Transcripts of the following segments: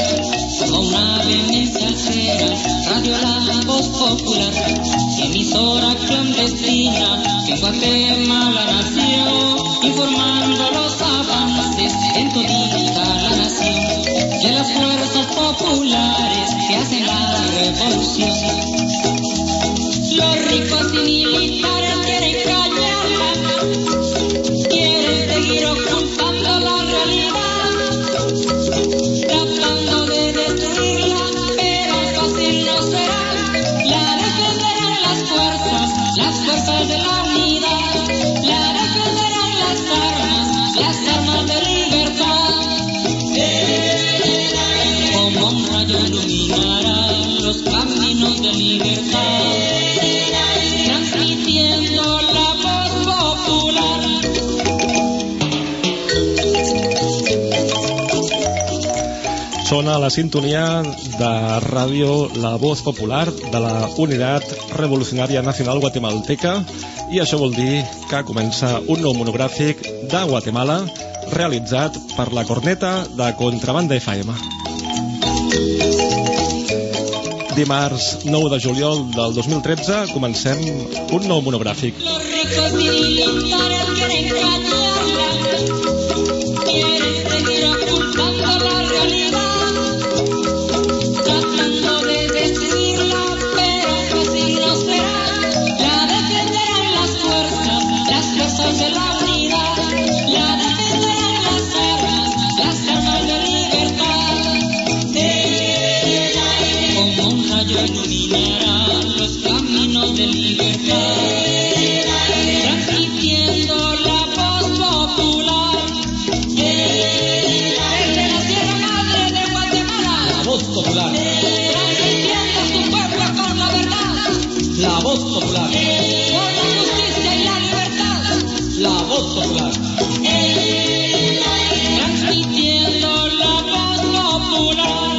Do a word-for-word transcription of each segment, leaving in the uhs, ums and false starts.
como una vehemencia alcera, Radio La Voz Popular, emisora clandestina que en Guatemala nació, informando los avances en todita la nación, de las fuerzas populares que hacen la revolución. Los ricos y militares quieren callarla, quieren seguir ocultando la realidad, tratando de destruirla, pero fácil no será. La defenderán las fuerzas, las fuerzas de la unidad, la defenderán las armas, las armas de libertad. Como un rayo iluminará los caminos de libertad, transmitiendo la voz popular. Sona la sintonia de ràdio La Voz Popular de la Unitat Revolucionària Nacional Guatemalteca, i això vol dir que comença un nou monogràfic de Guatemala realitzat per la Corneta de Contrabanda F M. Dimarts nou de juliol del dos mil tretze comencem un nou monogràfic. Los ricos y militares quieren callarla, quieren seguir ocultando la realidad, tratando de destruirla, pero fácil no será. La defenderán las fuerzas, las fuerzas de la unidad, la defenderán las armas, las armas de libertad. Como un rayo iluminará los caminos de libertad, transmitiendo la voz popular. Desde la tierra madre de Guatemala, La Voz Popular, transmitiendo a su pueblo con la verdad, La Voz Popular, por la justicia y la libertad, La Voz Popular. transmitiendo la voz popular.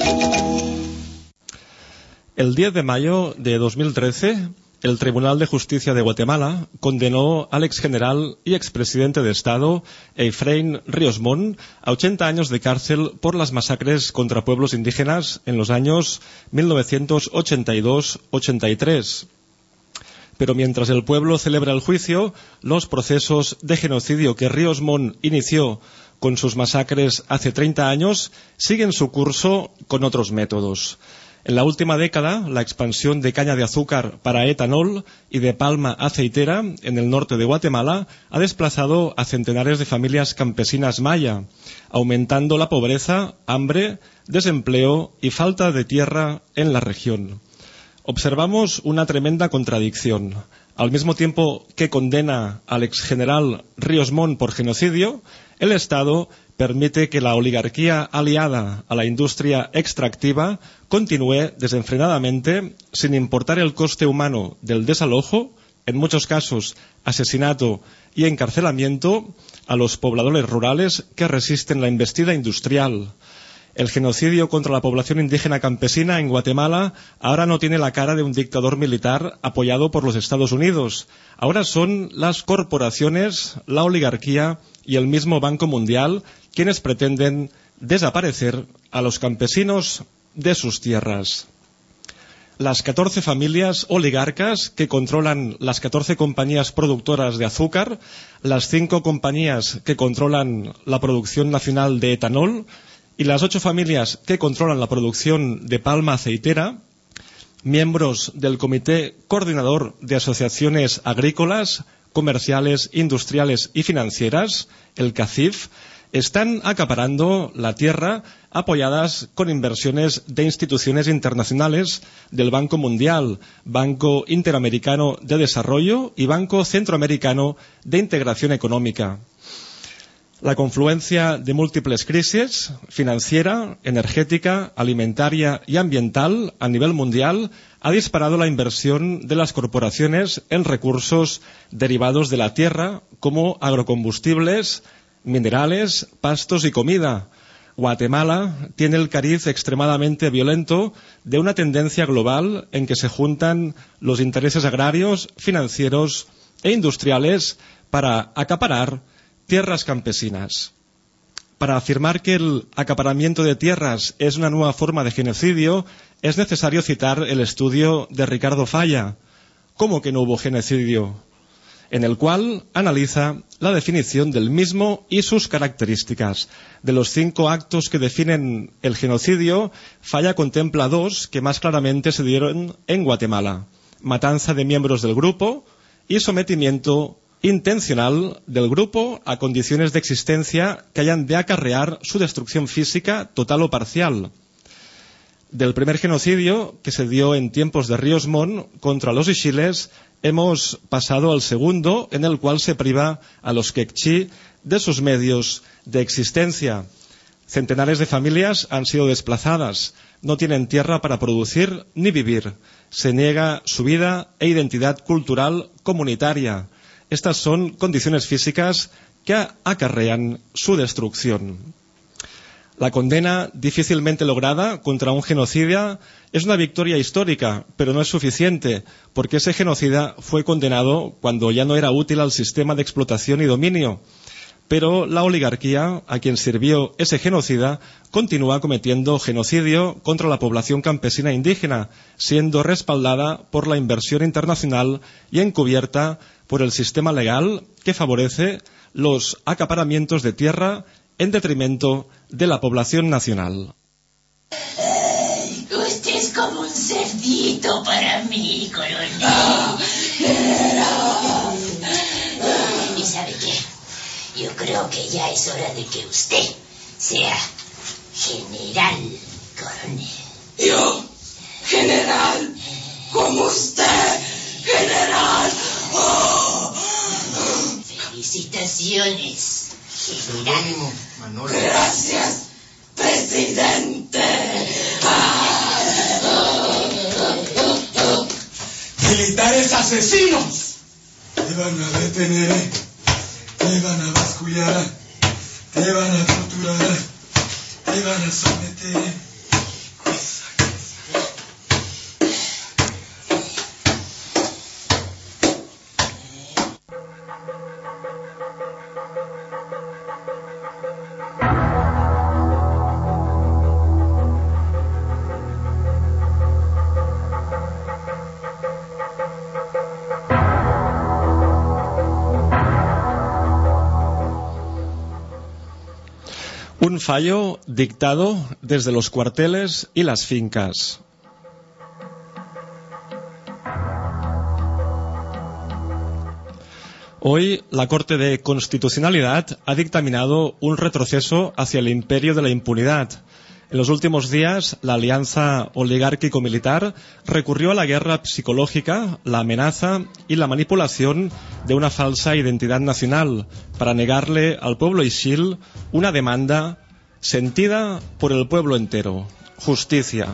El diez de mayo de dos mil trece, el Tribunal de Justicia de Guatemala condenó al exgeneral y expresidente de Estado, Efraín Ríos Montt, a ochenta años de cárcel por las masacres contra pueblos indígenas en los años mil novecientos ochenta y dos ochenta y tres. Pero mientras el pueblo celebra el juicio, los procesos de genocidio que Ríos Montt inició con sus masacres hace treinta años siguen su curso con otros métodos. En la última década, la expansión de caña de azúcar para etanol y de palma aceitera en el norte de Guatemala ha desplazado a centenares de familias campesinas maya, aumentando la pobreza, hambre, desempleo y falta de tierra en la región. Observamos una tremenda contradicción. Al mismo tiempo que condena al exgeneral Ríos Montt por genocidio, el Estado permite que la oligarquía aliada a la industria extractiva continúe desenfrenadamente, sin importar el coste humano del desalojo, en muchos casos asesinato y encarcelamiento, a los pobladores rurales que resisten la embestida industrial. El genocidio contra la población indígena campesina en Guatemala ahora no tiene la cara de un dictador militar apoyado por los Estados Unidos. Ahora son las corporaciones, la oligarquía y el mismo Banco Mundial quienes pretenden desaparecer a los campesinos de sus tierras. Las catorce familias oligarcas que controlan las catorce compañías productoras de azúcar, las cinco compañías que controlan la producción nacional de etanol y las ocho familias que controlan la producción de palma aceitera, miembros del Comité Coordinador de Asociaciones Agrícolas, Comerciales, Industriales y Financieras, el CACIF, están acaparando la tierra apoyadas con inversiones de instituciones internacionales del Banco Mundial, Banco Interamericano de Desarrollo y Banco Centroamericano de Integración Económica. La confluencia de múltiples crisis financiera, energética, alimentaria y ambiental a nivel mundial ha disparado la inversión de las corporaciones en recursos derivados de la tierra como agrocombustibles, minerales, pastos y comida. Guatemala tiene el cariz extremadamente violento de una tendencia global en que se juntan los intereses agrarios, financieros e industriales para acaparar tierras campesinas. Para afirmar que el acaparamiento de tierras es una nueva forma de genocidio, es necesario citar el estudio de Ricardo Falla, ¿Cómo que no hubo genocidio?, en el cual analiza la definición del mismo y sus características. De los cinco actos que definen el genocidio, Falla contempla dos que más claramente se dieron en Guatemala: matanza de miembros del grupo y sometimiento intencional del grupo a condiciones de existencia que hayan de acarrear su destrucción física total o parcial. Del primer genocidio, que se dio en tiempos de Ríos Montt contra los ixiles, hemos pasado al segundo, en el cual se priva a los quechí de sus medios de existencia. Centenares de familias han sido desplazadas, no tienen tierra para producir ni vivir. Se niega su vida e identidad cultural comunitaria. Estas son condiciones físicas que acarrean su destrucción. La condena difícilmente lograda contra un genocida es una victoria histórica, pero no es suficiente, porque ese genocida fue condenado cuando ya no era útil al sistema de explotación y dominio. Pero la oligarquía, a quien sirvió ese genocida, continúa cometiendo genocidio contra la población campesina indígena, siendo respaldada por la inversión internacional y encubierta por el sistema legal que favorece los acaparamientos de tierra en detrimento de la población nacional. Ay, usted es como un cerdito para mí, coronel. Oh, general. ¿Y sabe qué? Yo creo que ya es hora de que usted sea general, coronel. Yo, general, como usted, general. Oh. Felicitaciones, general. Manolo. Gracias, presidente. Militares asesinos. Te van a detener, te van a bascullar, te van a torturar, te van a someter. Un fallo dictado desde los cuarteles y las fincas. Hoy la Corte de Constitucionalidad ha dictaminado un retroceso hacia el imperio de la impunidad. En los últimos días, la alianza oligárquico-militar recurrió a la guerra psicológica, la amenaza y la manipulación de una falsa identidad nacional para negarle al pueblo ixil una demanda sentida por el pueblo entero: justicia.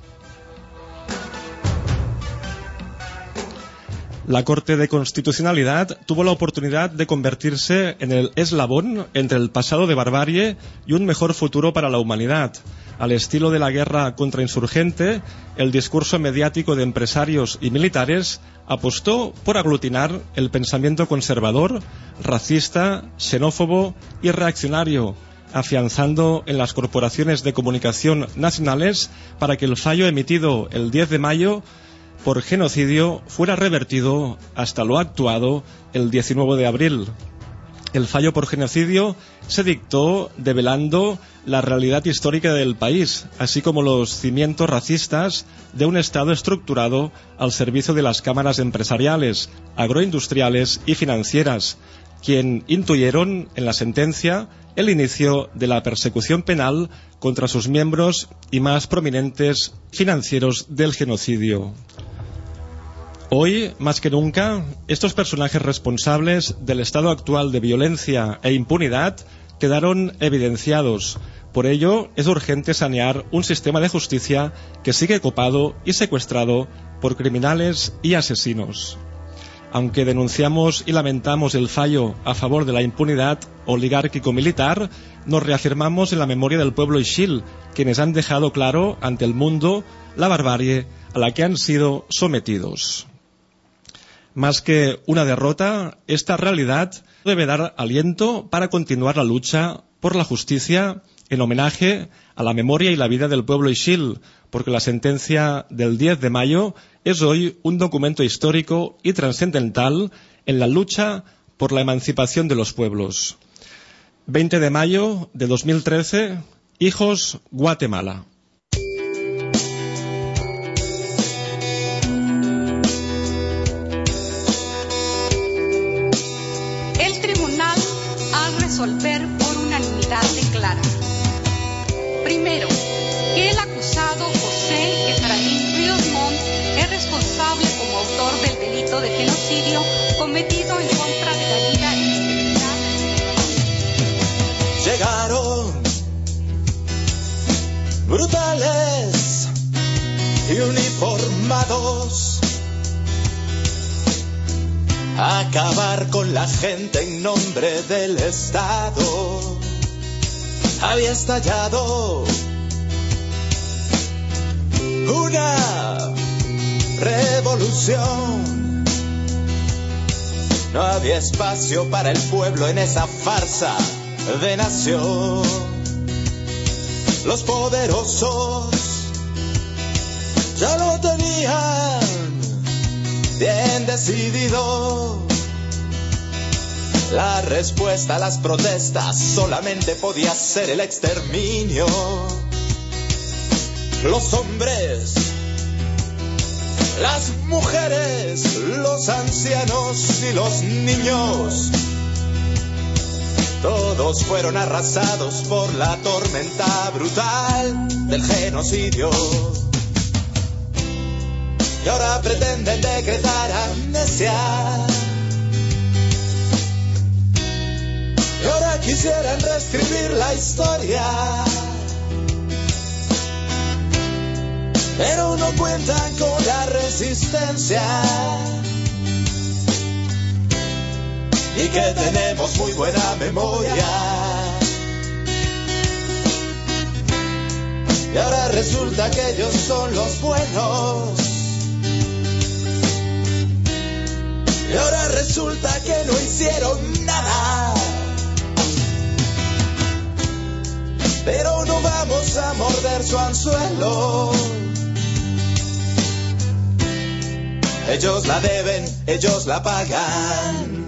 La Corte de Constitucionalidad tuvo la oportunidad de convertirse en el eslabón entre el pasado de barbarie y un mejor futuro para la humanidad. Al estilo de la guerra contrainsurgente, el discurso mediático de empresarios y militares apostó por aglutinar el pensamiento conservador, racista, xenófobo y reaccionario, afianzando en las corporaciones de comunicación nacionales para que el fallo emitido el diez de mayo por genocidio fuera revertido hasta lo actuado el diecinueve de abril. El fallo por genocidio se dictó develando la realidad histórica del país, así como los cimientos racistas de un Estado estructurado al servicio de las cámaras empresariales, agroindustriales y financieras, quien intuyeron en la sentencia el inicio de la persecución penal contra sus miembros y más prominentes financieros del genocidio. Hoy, más que nunca, estos personajes responsables del estado actual de violencia e impunidad quedaron evidenciados. Por ello, es urgente sanear un sistema de justicia que sigue copado y secuestrado por criminales y asesinos. Aunque denunciamos y lamentamos el fallo a favor de la impunidad oligárquico-militar, nos reafirmamos en la memoria del pueblo ixil, quienes han dejado claro ante el mundo la barbarie a la que han sido sometidos. Más que una derrota, esta realidad debe dar aliento para continuar la lucha por la Justicia en homenaje a la memoria y la vida del pueblo Ixil, porque la sentencia del diez de mayo es hoy un documento histórico y trascendental en la lucha por la emancipación de los pueblos. veinte de mayo de dos mil trece, Hijos, Guatemala. El tribunal ha de resolver por unanimidad declara: primero, que el acusado José Efraín Ríos Montt es responsable como autor del delito de genocidio cometido en contra de la vida y integridad. Llegaron brutales y uniformados a acabar con la gente en nombre del Estado. Había estallado una revolución. No había espacio para el pueblo en esa farsa de nación. Los poderosos ya lo tenían bien decidido. La respuesta a las protestas solamente podía ser el exterminio. Los hombres, las mujeres, los ancianos y los niños, todos fueron arrasados por la tormenta brutal del genocidio. Y ahora pretenden decretar amnesia. Y ahora quisieran reescribir la historia. Pero no cuentan con la resistencia. Y que tenemos muy buena memoria. Y ahora resulta que ellos son los buenos. Y ahora resulta que no hicieron nada. Pero no vamos a morder su anzuelo. Ellos la deben, ellos la pagan.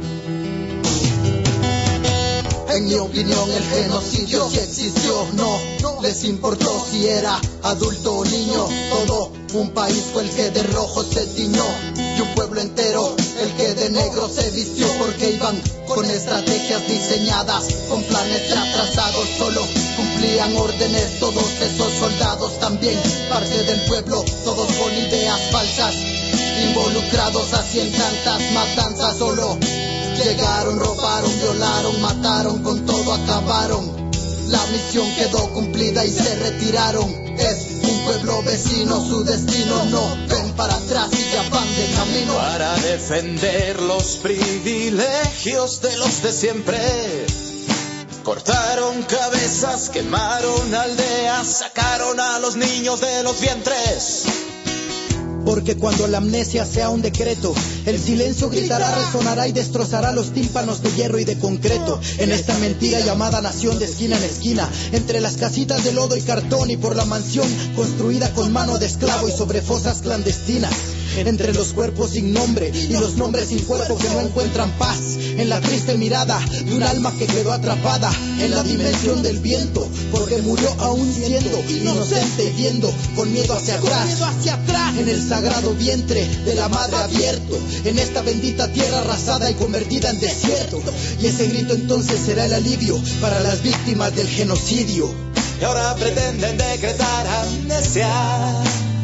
En mi opinión el genocidio sí existió, no, no les importó si era adulto o niño. Todo un país fue el que de rojo se tiñó y un pueblo entero el que de negro se vistió, porque iban con estrategias diseñadas, con planes ya trazados, solo cumplían órdenes. Todos esos soldados también parte del pueblo, todos con ideas falsas, involucrados así en tantas matanzas. Solo llegaron, robaron, violaron, mataron, con todo acabaron. La misión quedó cumplida y se retiraron. Es un pueblo vecino, su destino no ven para atrás y ya van de camino. Para defender los privilegios de los de siempre, cortaron cabezas, quemaron aldeas, sacaron a los niños de los vientres. Porque cuando la amnesia sea un decreto, el silencio gritará, resonará y destrozará los tímpanos de hierro y de concreto. En esta mentira llamada nación, de esquina en esquina, entre las casitas de lodo y cartón y por la mansión construida con mano de esclavo y sobre fosas clandestinas, entre los cuerpos sin nombre y los nombres sin cuerpo que no encuentran paz, en la triste mirada de un alma que quedó atrapada en la dimensión del viento, porque murió aún siendo inocente y viendo con miedo hacia atrás, en el sagrado vientre de la madre abierto, en esta bendita tierra arrasada y convertida en desierto. Y ese grito entonces será el alivio para las víctimas del genocidio. Y ahora pretenden decretar amnesia.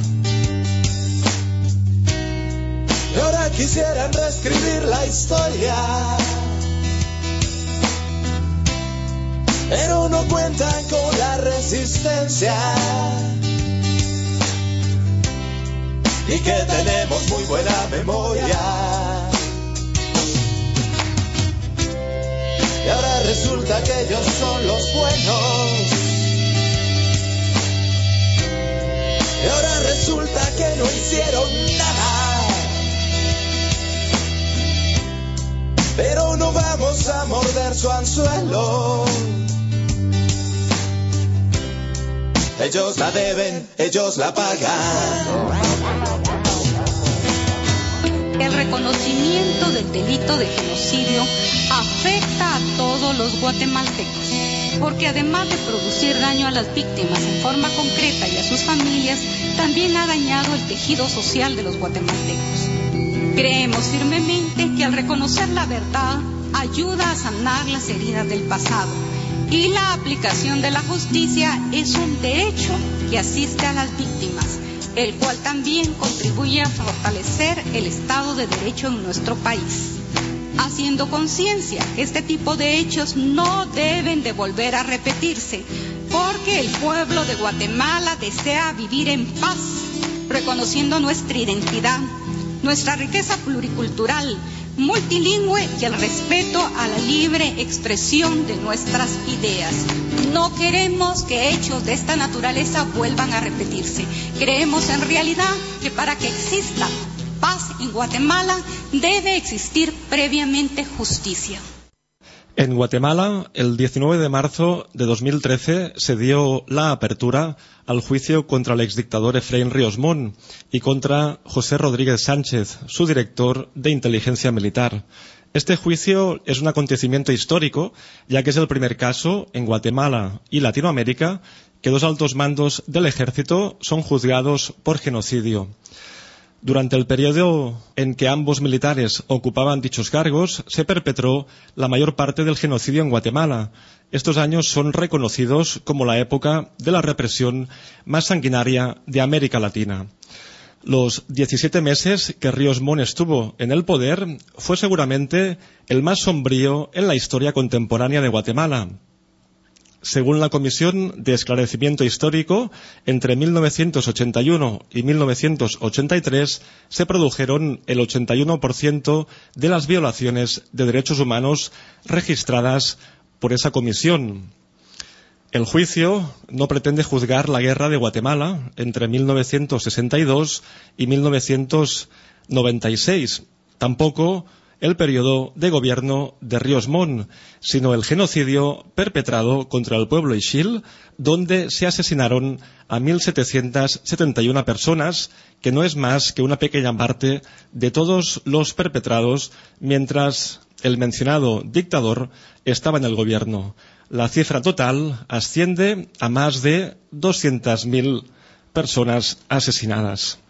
Y ahora quisieran reescribir la historia. Pero no cuentan con la resistencia. Y que tenemos muy buena memoria. Y ahora resulta que ellos son los buenos. Y ahora resulta que no hicieron nada. Pero no vamos a morder su anzuelo. ellos la deben, ellos la pagan. El reconocimiento del delito de genocidio afecta a todos los guatemaltecos, porque además de producir daño a las víctimas en forma concreta y a sus familias, también ha dañado el tejido social de los guatemaltecos. Creemos firmemente que al reconocer la verdad ayuda a sanar las heridas del pasado, y la aplicación de la justicia es un derecho que asiste a las víctimas, el cual también contribuye a fortalecer el Estado de Derecho en nuestro país, haciendo conciencia que este tipo de hechos no deben de volver a repetirse, porque el pueblo de Guatemala desea vivir en paz, reconociendo nuestra identidad, nuestra riqueza pluricultural, multilingüe y el respeto a la libre expresión de nuestras ideas. No queremos que hechos de esta naturaleza vuelvan a repetirse. Creemos en realidad que para que exista paz en Guatemala debe existir previamente justicia. En Guatemala, el diecinueve de marzo de dos mil trece se dio la apertura al juicio contra el exdictador Efraín Ríos Montt y contra José Rodríguez Sánchez, su director de inteligencia militar. Este juicio es un acontecimiento histórico, ya que es el primer caso en Guatemala y Latinoamérica que dos altos mandos del ejército son juzgados por genocidio. Durante el periodo en que ambos militares ocupaban dichos cargos, se perpetró la mayor parte del genocidio en Guatemala. Estos años son reconocidos como la época de la represión más sanguinaria de América Latina. Los diecisiete meses que Ríos Montt estuvo en el poder fue seguramente el más sombrío en la historia contemporánea de Guatemala. Según la Comisión de Esclarecimiento Histórico, entre mil novecientos ochenta y uno y mil novecientos ochenta y tres se produjeron el ochenta y uno por ciento de las violaciones de derechos humanos registradas por esa comisión. El juicio no pretende juzgar la guerra de Guatemala entre mil novecientos sesenta y dos y mil novecientos noventa y seis. Tampoco el periodo de gobierno de Ríos Montt, sino el genocidio perpetrado contra el pueblo ixil, donde se asesinaron a mil setecientas setenta y una personas, que no es más que una pequeña parte de todos los perpetrados mientras el mencionado dictador estaba en el gobierno. La cifra total asciende a más de doscientas mil personas asesinadas.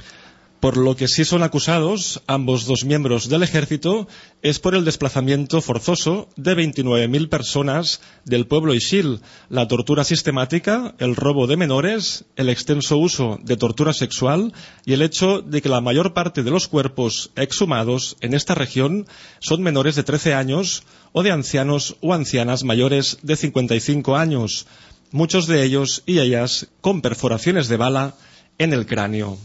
Por lo que sí son acusados ambos dos miembros del ejército es por el desplazamiento forzoso de veintinueve mil personas del pueblo ixil, la tortura sistemática, el robo de menores, el extenso uso de tortura sexual y el hecho de que la mayor parte de los cuerpos exhumados en esta región son menores de trece años o de ancianos o ancianas mayores de cincuenta y cinco años, muchos de ellos y ellas con perforaciones de bala en el cráneo.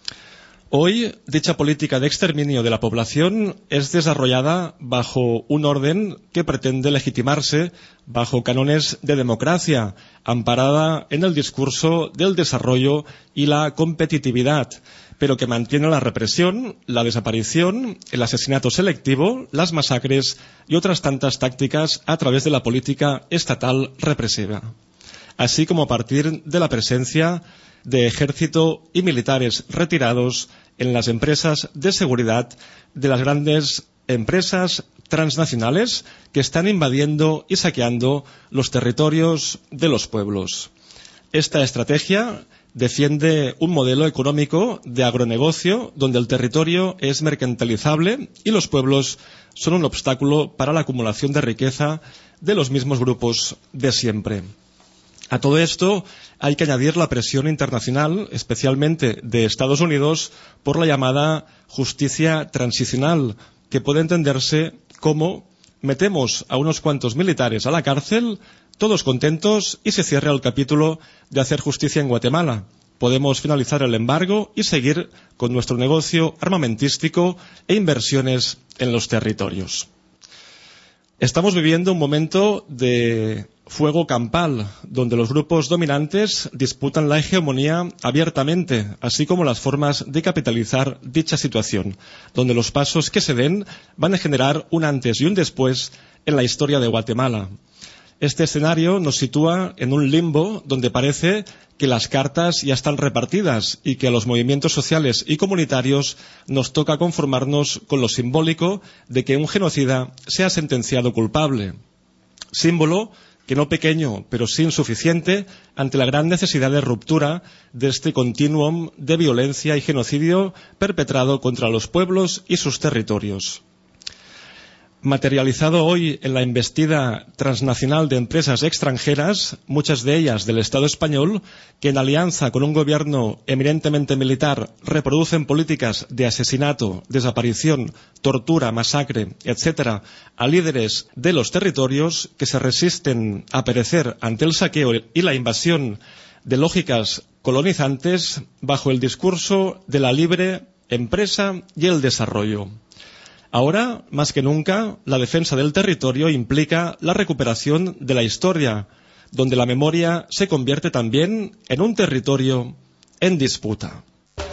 Hoy, dicha política de exterminio de la población es desarrollada bajo un orden que pretende legitimarse bajo cánones de democracia, amparada en el discurso del desarrollo y la competitividad, pero que mantiene la represión, la desaparición, el asesinato selectivo, las masacres y otras tantas tácticas a través de la política estatal represiva, así como a partir de la presencia de ejército y militares retirados en las empresas de seguridad de las grandes empresas transnacionales que están invadiendo y saqueando los territorios de los pueblos. Esta estrategia defiende un modelo económico de agronegocio donde el territorio es mercantilizable y los pueblos son un obstáculo para la acumulación de riqueza de los mismos grupos de siempre. A todo esto hay que añadir la presión internacional, especialmente de Estados Unidos, por la llamada justicia transicional, que puede entenderse como metemos a unos cuantos militares a la cárcel, todos contentos, y se cierra el capítulo de hacer justicia en Guatemala. Podemos finalizar el embargo y seguir con nuestro negocio armamentístico e inversiones en los territorios. Estamos viviendo un momento de fuego campal, donde los grupos dominantes disputan la hegemonía abiertamente, así como las formas de capitalizar dicha situación, donde los pasos que se den van a generar un antes y un después en la historia de Guatemala. Este escenario nos sitúa en un limbo donde parece que las cartas ya están repartidas y que a los movimientos sociales y comunitarios nos toca conformarnos con lo simbólico de que un genocida sea sentenciado culpable. Símbolo que no pequeño, pero sí insuficiente ante la gran necesidad de ruptura de este continuum de violencia y genocidio perpetrado contra los pueblos y sus territorios. Materializado hoy en la embestida transnacional de empresas extranjeras, muchas de ellas del Estado español, que en alianza con un gobierno eminentemente militar reproducen políticas de asesinato, desaparición, tortura, masacre, etcétera, a líderes de los territorios que se resisten a perecer ante el saqueo y la invasión de lógicas colonizantes bajo el discurso de la libre empresa y el desarrollo. Ahora, más que nunca, la defensa del territorio implica la recuperación de la historia, donde la memoria se convierte también en un territorio en disputa.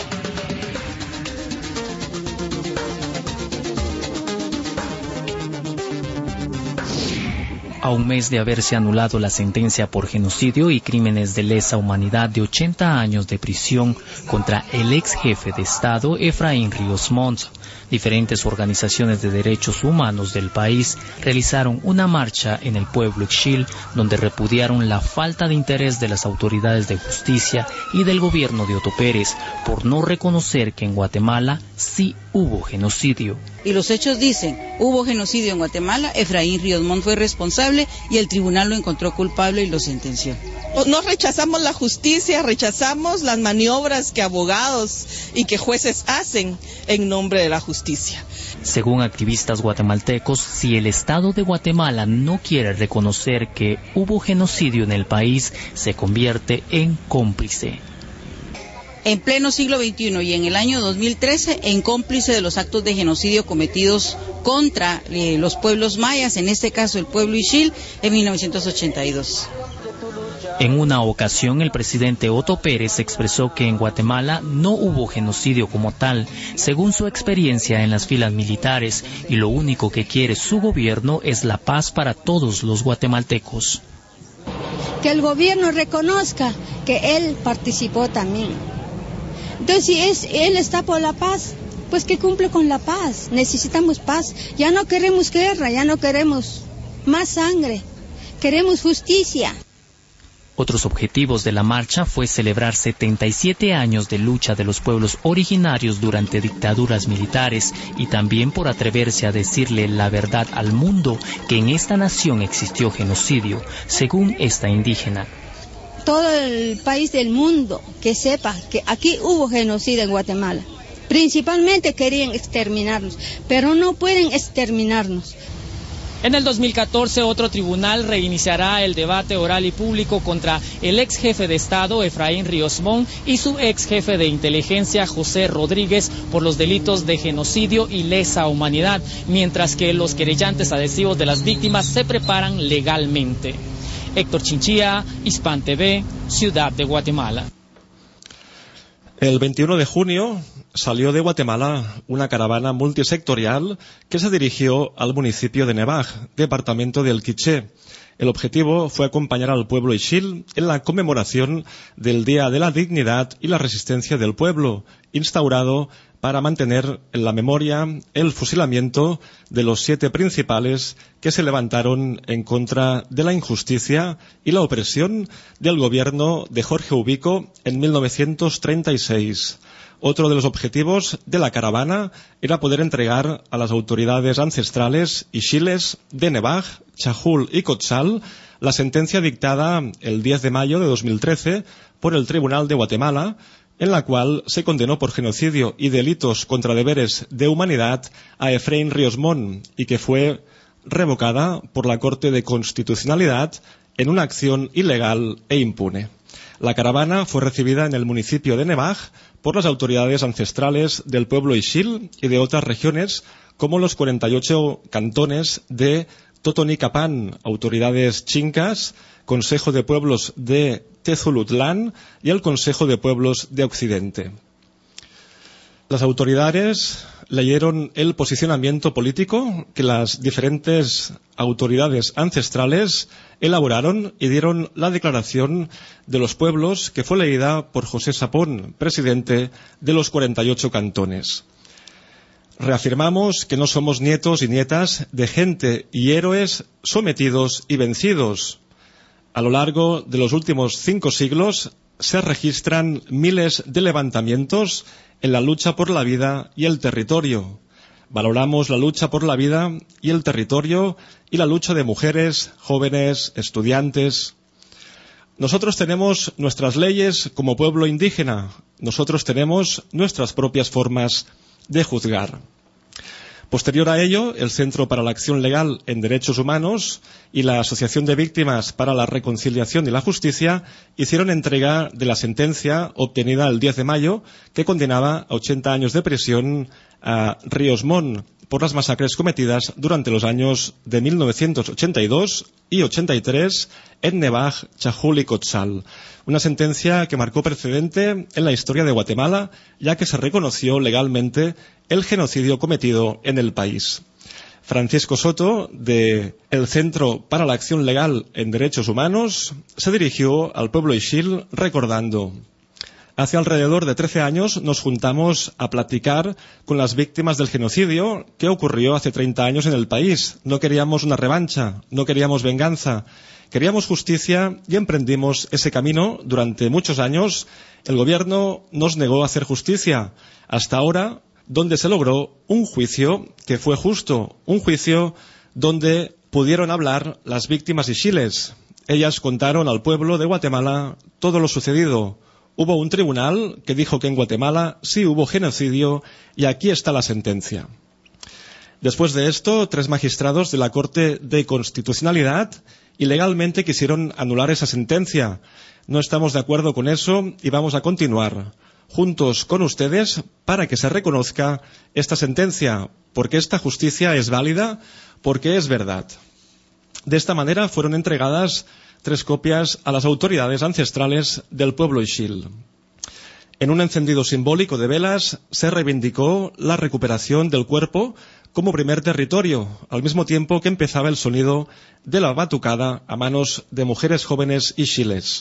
A un mes de haberse anulado la sentencia por genocidio y crímenes de lesa humanidad de ochenta años de prisión contra el ex jefe de Estado Efraín Ríos Montt, diferentes organizaciones de derechos humanos del país realizaron una marcha en el pueblo Ixil donde repudiaron la falta de interés de las autoridades de justicia y del gobierno de Otto Pérez por no reconocer que en Guatemala sí hubo genocidio. Y los hechos dicen, hubo genocidio en Guatemala, Efraín Ríos Montt fue responsable y el tribunal lo encontró culpable y lo sentenció. No rechazamos la justicia, rechazamos las maniobras que abogados y que jueces hacen en nombre de la justicia. Según activistas guatemaltecos, si el Estado de Guatemala no quiere reconocer que hubo genocidio en el país, se convierte en cómplice. En pleno siglo veintiuno y en el año dos mil trece, en cómplice de los actos de genocidio cometidos contra eh, los pueblos mayas, en este caso el pueblo Ixil, en mil novecientos ochenta y dos. En una ocasión, el presidente Otto Pérez expresó que en Guatemala no hubo genocidio como tal, según su experiencia en las filas militares, y lo único que quiere su gobierno es la paz para todos los guatemaltecos. Que el gobierno reconozca que él participó también. Entonces, si es, él está por la paz, pues que cumple con la paz. Necesitamos paz. Ya no queremos guerra, ya no queremos más sangre. Queremos justicia. Otros objetivos de la marcha fue celebrar setenta y siete años de lucha de los pueblos originarios durante dictaduras militares y también por atreverse a decirle la verdad al mundo que en esta nación existió genocidio, según esta indígena. Todo el país del mundo que sepa que aquí hubo genocidio en Guatemala. Principalmente querían exterminarnos, pero no pueden exterminarnos. En el dos mil catorce, otro tribunal reiniciará el debate oral y público contra el ex jefe de Estado, Efraín Ríos Montt, y su ex jefe de inteligencia, José Rodríguez, por los delitos de genocidio y lesa humanidad, mientras que los querellantes adhesivos de las víctimas se preparan legalmente. Héctor Chinchilla, Hispan T V, Ciudad de Guatemala. El veintiuno de junio salió de Guatemala una caravana multisectorial que se dirigió al municipio de Nevaj, departamento del Quiché. El objetivo fue acompañar al pueblo Ixil en la conmemoración del Día de la Dignidad y la Resistencia del Pueblo, instaurado para mantener en la memoria el fusilamiento de los siete principales que se levantaron en contra de la injusticia y la opresión del gobierno de Jorge Ubico en mil novecientos treinta y seis. Otro de los objetivos de la caravana era poder entregar a las autoridades ancestrales ixiles de Nevaj, Chajul y Cotzal la sentencia dictada el diez de mayo de dos mil trece por el Tribunal de Guatemala, en la cual se condenó por genocidio y delitos contra deberes de humanidad a Efraín Ríos Montt y que fue revocada por la Corte de Constitucionalidad en una acción ilegal e impune. La caravana fue recibida en el municipio de Nevaj por las autoridades ancestrales del pueblo Ixil y de otras regiones, como los cuarenta y ocho cantones de Totonicapán, autoridades chincas, Consejo de Pueblos de Tezulutlán y el Consejo de Pueblos de Occidente. Las autoridades leyeron el posicionamiento político que las diferentes autoridades ancestrales elaboraron y dieron la declaración de los pueblos, que fue leída por José Sapón, presidente de los cuarenta y ocho cantones. Reafirmamos que no somos nietos y nietas de gente y héroes sometidos y vencidos. A lo largo de los últimos cinco siglos se registran miles de levantamientos en la lucha por la vida y el territorio. Valoramos la lucha por la vida y el territorio y la lucha de mujeres, jóvenes, estudiantes. Nosotros tenemos nuestras leyes como pueblo indígena. Nosotros tenemos nuestras propias formas de juzgar. Posterior a ello, el Centro para la Acción Legal en Derechos Humanos y la Asociación de Víctimas para la Reconciliación y la Justicia hicieron entrega de la sentencia obtenida el diez de mayo que condenaba a ochenta años de prisión a Ríos Montt por las masacres cometidas durante los años de mil novecientos ochenta y dos y ochenta y tres en Nevaj, Chajul y Cotzal. Una sentencia que marcó precedente en la historia de Guatemala, ya que se reconoció legalmente el genocidio cometido en el país. Francisco Soto, de el Centro para la Acción Legal en Derechos Humanos, se dirigió al pueblo Ixil recordando: hace alrededor de trece años nos juntamos a platicar con las víctimas del genocidio que ocurrió hace treinta años en el país. No queríamos una revancha, no queríamos venganza, queríamos justicia y emprendimos ese camino durante muchos años. El gobierno nos negó a hacer justicia, hasta ahora, donde se logró un juicio que fue justo, un juicio donde pudieron hablar las víctimas ixiles. Ellas contaron al pueblo de Guatemala todo lo sucedido. Hubo un tribunal que dijo que en Guatemala sí hubo genocidio y aquí está la sentencia. Después de esto, tres magistrados de la Corte de Constitucionalidad ilegalmente quisieron anular esa sentencia. No estamos de acuerdo con eso y vamos a continuar juntos con ustedes para que se reconozca esta sentencia, porque esta justicia es válida, porque es verdad. De esta manera fueron entregadas tres copias a las autoridades ancestrales del pueblo Ixil. En un encendido simbólico de velas se reivindicó la recuperación del cuerpo como primer territorio, al mismo tiempo que empezaba el sonido de la batucada a manos de mujeres jóvenes ixiles.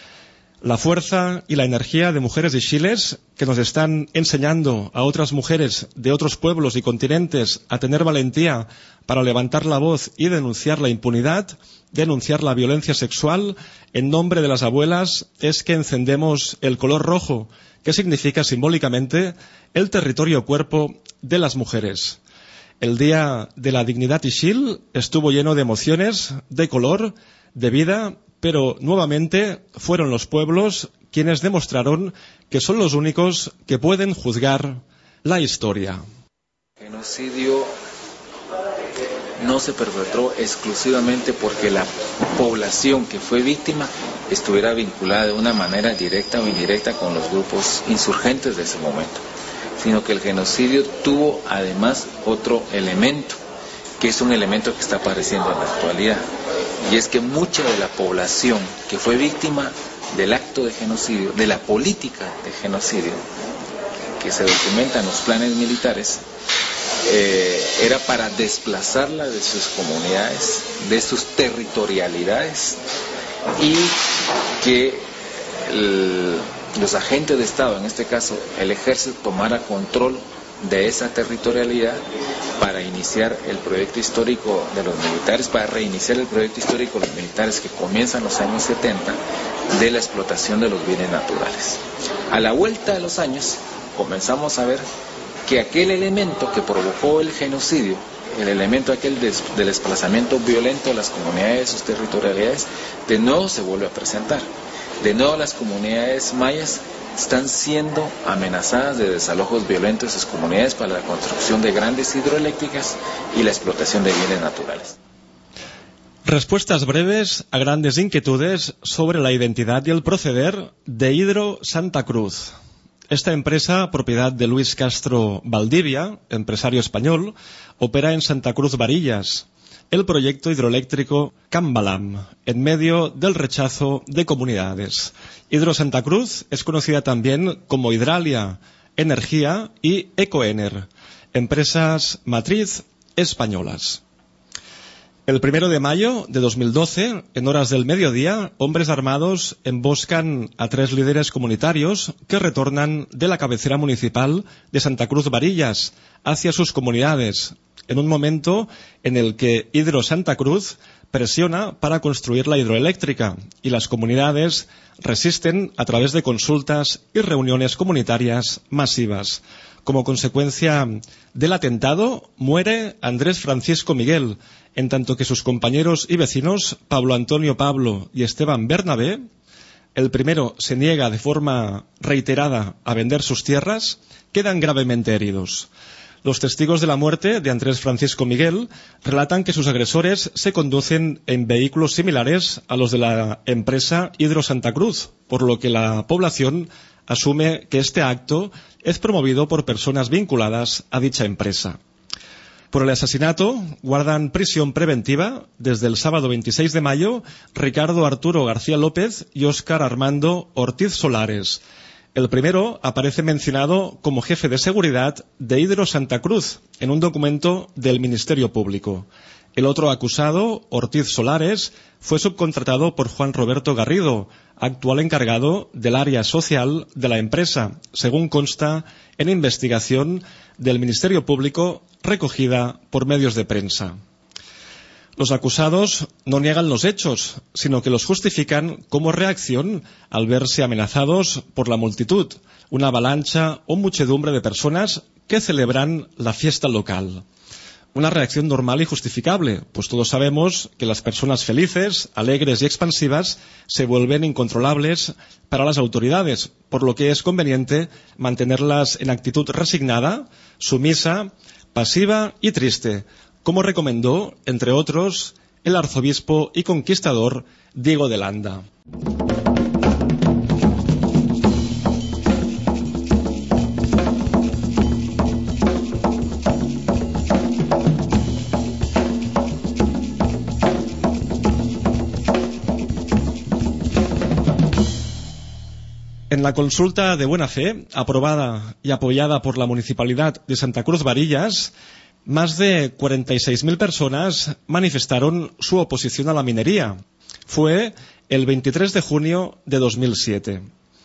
La fuerza y la energía de mujeres ixiles que nos están enseñando a otras mujeres de otros pueblos y continentes a tener valentía para levantar la voz y denunciar la impunidad, denunciar la violencia sexual en nombre de las abuelas, es que encendemos el color rojo, que significa simbólicamente el territorio cuerpo de las mujeres. El Día de la Dignidad Ixil estuvo lleno de emociones, de color, de vida, pero nuevamente fueron los pueblos quienes demostraron que son los únicos que pueden juzgar la historia. El genocidio no se perpetró exclusivamente porque la población que fue víctima estuviera vinculada de una manera directa o indirecta con los grupos insurgentes de ese momento, sino que el genocidio tuvo además otro elemento, que es un elemento que está apareciendo en la actualidad, y es que mucha de la población que fue víctima del acto de genocidio, de la política de genocidio, que se documenta en los planes militares, eh, era para desplazarla de sus comunidades, de sus territorialidades, y que el, los agentes de Estado, en este caso el ejército, tomara control de esa territorialidad para iniciar el proyecto histórico de los militares, para reiniciar el proyecto histórico de los militares que comienza en los años setenta, de la explotación de los bienes naturales. A la vuelta de los años comenzamos a ver que aquel elemento que provocó el genocidio, el elemento aquel de, del desplazamiento violento de las comunidades, sus territorialidades, de nuevo se vuelve a presentar. De nuevo las comunidades mayas están siendo amenazadas de desalojos violentos de sus comunidades para la construcción de grandes hidroeléctricas y la explotación de bienes naturales. Respuestas breves a grandes inquietudes sobre la identidad y el proceder de Hidro Santa Cruz. Esta empresa, propiedad de Luis Castro Valdivia, empresario español, opera en Santa Cruz Varillas el proyecto hidroeléctrico Cambalam, en medio del rechazo de comunidades. Hidro Santa Cruz es conocida también como Hidralia, Energía y Ecoener. empresas matriz españolas. El primero de mayo de dos mil doce, en horas del mediodía, hombres armados emboscan a tres líderes comunitarios que retornan de la cabecera municipal de Santa Cruz Varillas hacia sus comunidades, en un momento en el que Hidro Santa Cruz presiona para construir la hidroeléctrica y las comunidades resisten a través de consultas y reuniones comunitarias masivas. Como consecuencia del atentado, muere Andrés Francisco Miguel, en tanto que sus compañeros y vecinos, Pablo Antonio Pablo y Esteban Bernabé, el primero se niega de forma reiterada a vender sus tierras, quedan gravemente heridos. Los testigos de la muerte de Andrés Francisco Miguel relatan que sus agresores se conducen en vehículos similares a los de la empresa Hidro Santa Cruz, por lo que la población asume que este acto es promovido por personas vinculadas a dicha empresa. Por el asesinato guardan prisión preventiva desde el sábado veintiséis de mayo Ricardo Arturo García López y Óscar Armando Ortiz Solares. El primero aparece mencionado como jefe de seguridad de Hidro Santa Cruz en un documento del Ministerio Público. El otro acusado, Ortiz Solares, fue subcontratado por Juan Roberto Garrido, actual encargado del área social de la empresa, según consta en investigación del Ministerio Público recogida por medios de prensa. Los acusados no niegan los hechos, sino que los justifican como reacción al verse amenazados por la multitud, una avalancha o muchedumbre de personas que celebran la fiesta local. Una reacción normal y justificable, pues todos sabemos que las personas felices, alegres y expansivas se vuelven incontrolables para las autoridades, por lo que es conveniente mantenerlas en actitud resignada, sumisa, pasiva y triste, como recomendó, entre otros, el arzobispo y conquistador Diego de Landa. En la consulta de buena fe, aprobada y apoyada por la Municipalidad de Santa Cruz Varillas, más de cuarenta y seis mil personas manifestaron su oposición a la minería. Fue el veintitrés de junio de dos mil siete.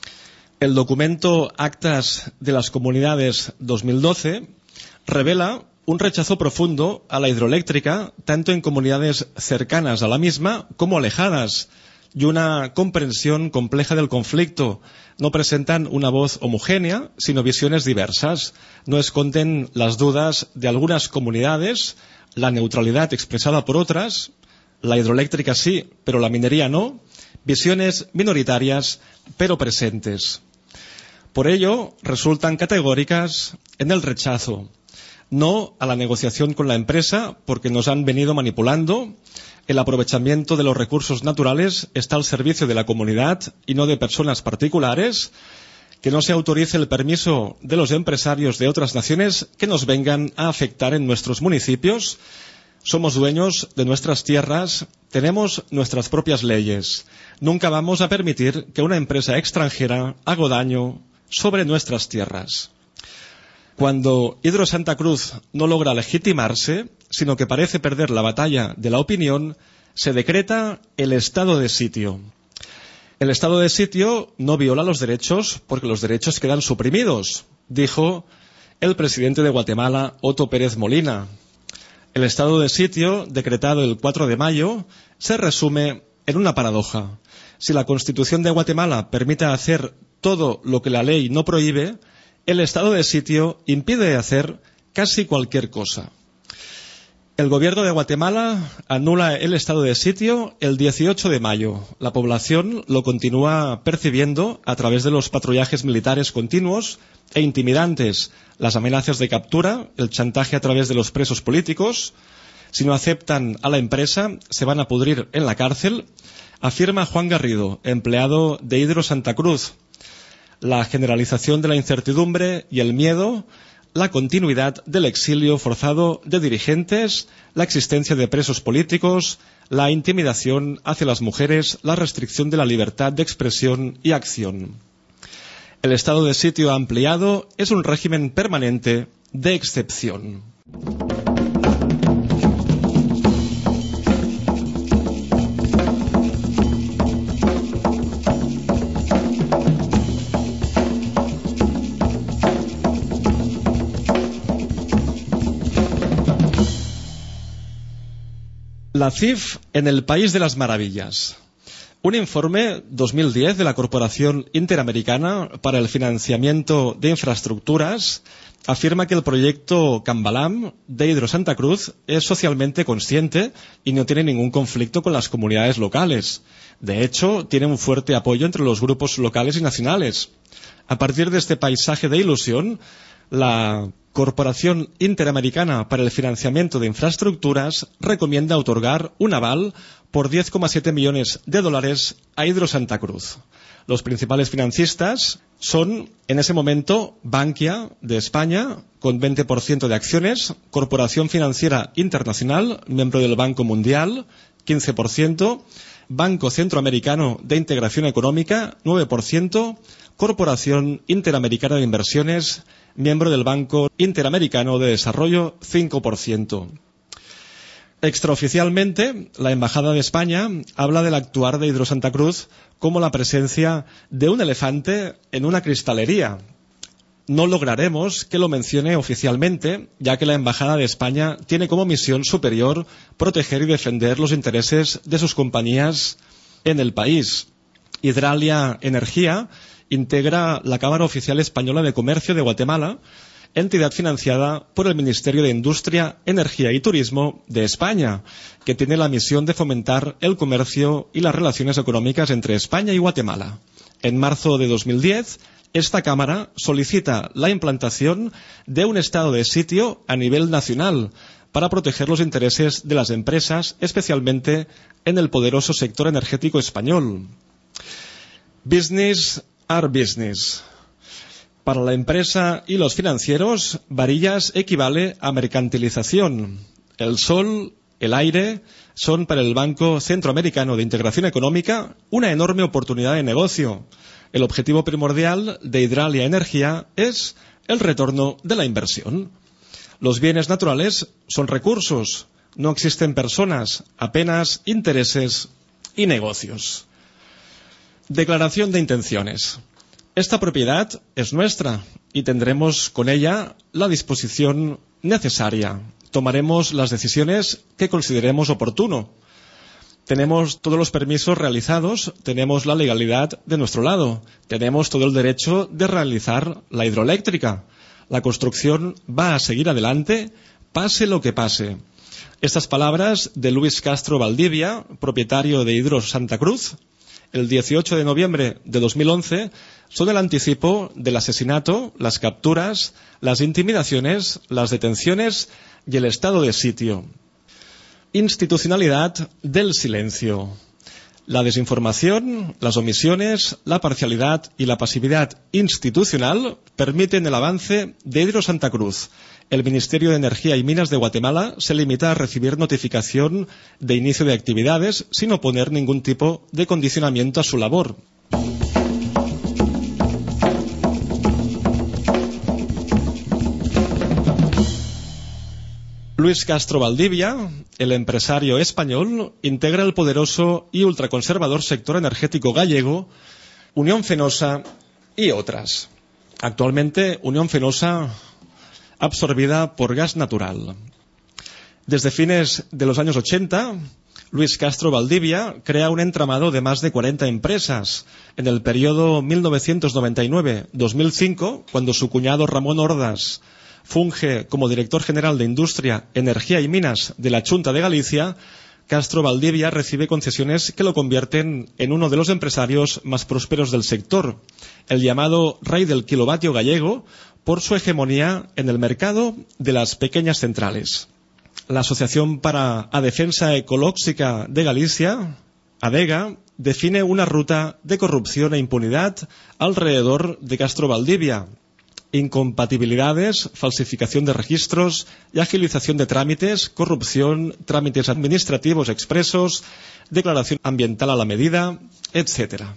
El documento Actas de las Comunidades dos mil doce revela un rechazo profundo a la hidroeléctrica, tanto en comunidades cercanas a la misma como alejadas, y una comprensión compleja del conflicto. No presentan una voz homogénea, sino visiones diversas. No esconden las dudas de algunas comunidades, la neutralidad expresada por otras, la hidroeléctrica sí, pero la minería no, visiones minoritarias, pero presentes. Por ello, resultan categóricas en el rechazo. No a la negociación con la empresa, porque nos han venido manipulando. El aprovechamiento de los recursos naturales está al servicio de la comunidad y no de personas particulares. Que no se autorice el permiso de los empresarios de otras naciones que nos vengan a afectar en nuestros municipios. Somos dueños de nuestras tierras, tenemos nuestras propias leyes. Nunca vamos a permitir que una empresa extranjera haga daño sobre nuestras tierras. Cuando Hidro Santa Cruz no logra legitimarse, sino que parece perder la batalla de la opinión, se decreta el estado de sitio. El estado de sitio no viola los derechos porque los derechos quedan suprimidos, dijo el presidente de Guatemala, Otto Pérez Molina. El estado de sitio, decretado el cuatro de mayo, se resume en una paradoja. Si la Constitución de Guatemala permite hacer todo lo que la ley no prohíbe, el estado de sitio impide hacer casi cualquier cosa. El gobierno de Guatemala anula el estado de sitio el dieciocho de mayo. La población lo continúa percibiendo a través de los patrullajes militares continuos e intimidantes, las amenazas de captura, el chantaje a través de los presos políticos. Si no aceptan a la empresa, se van a pudrir en la cárcel, afirma Juan Garrido, empleado de Hidro Santa Cruz. La generalización de la incertidumbre y el miedo, la continuidad del exilio forzado de dirigentes, la existencia de presos políticos, la intimidación hacia las mujeres, la restricción de la libertad de expresión y acción. El estado de sitio ampliado es un régimen permanente de excepción. La C I F en el País de las Maravillas. Un informe dos mil diez de la Corporación Interamericana para el Financiamiento de Infraestructuras afirma que el proyecto Cambalam de Hidro Santa Cruz es socialmente consciente y no tiene ningún conflicto con las comunidades locales. De hecho, tiene un fuerte apoyo entre los grupos locales y nacionales. A partir de este paisaje de ilusión, la Corporación Interamericana para el Financiamiento de Infraestructuras recomienda otorgar un aval por diez coma siete millones de dólares a Hidro Santa Cruz. Los principales financistas son, en ese momento, Bankia, de España, con veinte por ciento de acciones, Corporación Financiera Internacional, miembro del Banco Mundial, quince por ciento, Banco Centroamericano de Integración Económica, nueve por ciento, Corporación Interamericana de Inversiones, miembro del Banco Interamericano de Desarrollo, cinco por ciento. Extraoficialmente, la Embajada de España habla del actuar de Hidro Santa Cruz como la presencia de un elefante en una cristalería. No lograremos que lo mencione oficialmente, ya que la Embajada de España tiene como misión superior proteger y defender los intereses de sus compañías en el país. Hidralia Energía integra la Cámara Oficial Española de Comercio de Guatemala, entidad financiada por el Ministerio de Industria, Energía y Turismo de España, que tiene la misión de fomentar el comercio y las relaciones económicas entre España y Guatemala. En marzo de dos mil diez, esta Cámara solicita la implantación de un estado de sitio a nivel nacional para proteger los intereses de las empresas, especialmente en el poderoso sector energético español. Business are business. Para la empresa y los financieros, Varillas equivale a mercantilización. El sol, el aire, son para el Banco Centroamericano de Integración Económica una enorme oportunidad de negocio. El objetivo primordial de Hidralia Energía es el retorno de la inversión. Los bienes naturales son recursos, no existen personas, apenas intereses y negocios. Declaración de intenciones. Esta propiedad es nuestra y tendremos con ella la disposición necesaria. Tomaremos las decisiones que consideremos oportuno. Tenemos todos los permisos realizados, tenemos la legalidad de nuestro lado, tenemos todo el derecho de realizar la hidroeléctrica. La construcción va a seguir adelante, pase lo que pase. Estas palabras de Luis Castro Valdivia, propietario de Hidro Santa Cruz, el dieciocho de noviembre de dos mil once, son el anticipo del asesinato, las capturas, las intimidaciones, las detenciones y el estado de sitio. Institucionalidad del silencio. La desinformación, las omisiones, la parcialidad y la pasividad institucional permiten el avance de Hidro Santa Cruz. El Ministerio de Energía y Minas de Guatemala se limita a recibir notificación de inicio de actividades sin oponer ningún tipo de condicionamiento a su labor. Luis Castro Valdivia, el empresario español, integra el poderoso y ultraconservador sector energético gallego, Unión Fenosa y otras. Actualmente, Unión Fenosa absorbida por gas natural. Desde fines de los años ochenta, Luis Castro Valdivia crea un entramado de más de cuarenta empresas. En el periodo mil novecientos noventa y nueve a dos mil cinco, cuando su cuñado Ramón Ordas funge como director general de Industria, Energía y Minas de la Xunta de Galicia, Castro Valdivia recibe concesiones que lo convierten en uno de los empresarios más prósperos del sector, el llamado rey del kilovatio gallego, por su hegemonía en el mercado de las pequeñas centrales. La Asociación para a Defensa Ecolóxica de Galicia, ADEGA, define una ruta de corrupción e impunidad alrededor de Castro Valdivia. Incompatibilidades, falsificación de registros y agilización de trámites, corrupción, trámites administrativos expresos, declaración ambiental a la medida, etcétera.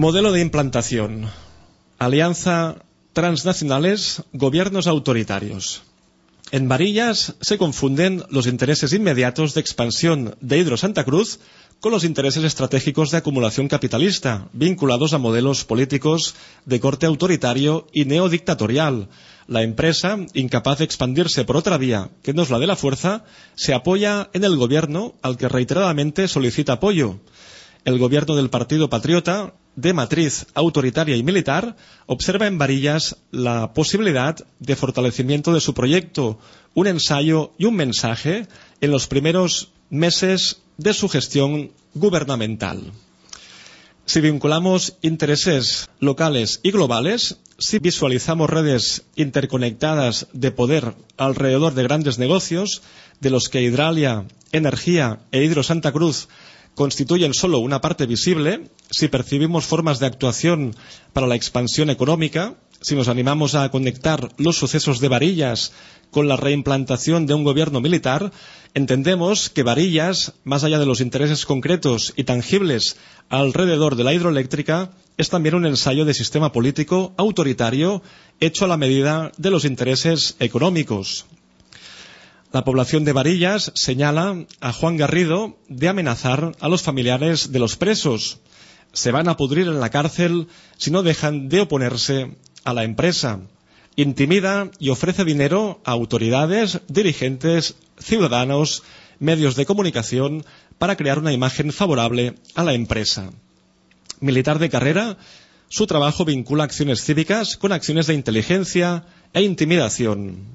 Modelo de implantación. Alianza transnacionales, gobiernos autoritarios. En Varillas se confunden los intereses inmediatos de expansión de Hidro Santa Cruz con los intereses estratégicos de acumulación capitalista, vinculados a modelos políticos de corte autoritario y neodictatorial. La empresa, incapaz de expandirse por otra vía que no es la de la fuerza, se apoya en el gobierno al que reiteradamente solicita apoyo. El gobierno del Partido Patriota, de matriz autoritaria y militar, observa en Varillas la posibilidad de fortalecimiento de su proyecto, un ensayo y un mensaje en los primeros meses de su gestión gubernamental. Si vinculamos intereses locales y globales, si visualizamos redes interconectadas de poder alrededor de grandes negocios, de los que Hidralia, Energía e Hidro Santa Cruz constituyen solo una parte visible, si percibimos formas de actuación para la expansión económica, si nos animamos a conectar los sucesos de Varillas con la reimplantación de un gobierno militar, entendemos que Varillas, más allá de los intereses concretos y tangibles alrededor de la hidroeléctrica, es también un ensayo de sistema político autoritario hecho a la medida de los intereses económicos. La población de Varillas señala a Juan Garrido de amenazar a los familiares de los presos. Se van a pudrir en la cárcel si no dejan de oponerse a la empresa. Intimida y ofrece dinero a autoridades, dirigentes, ciudadanos, medios de comunicación para crear una imagen favorable a la empresa. Militar de carrera, su trabajo vincula acciones cívicas con acciones de inteligencia e intimidación.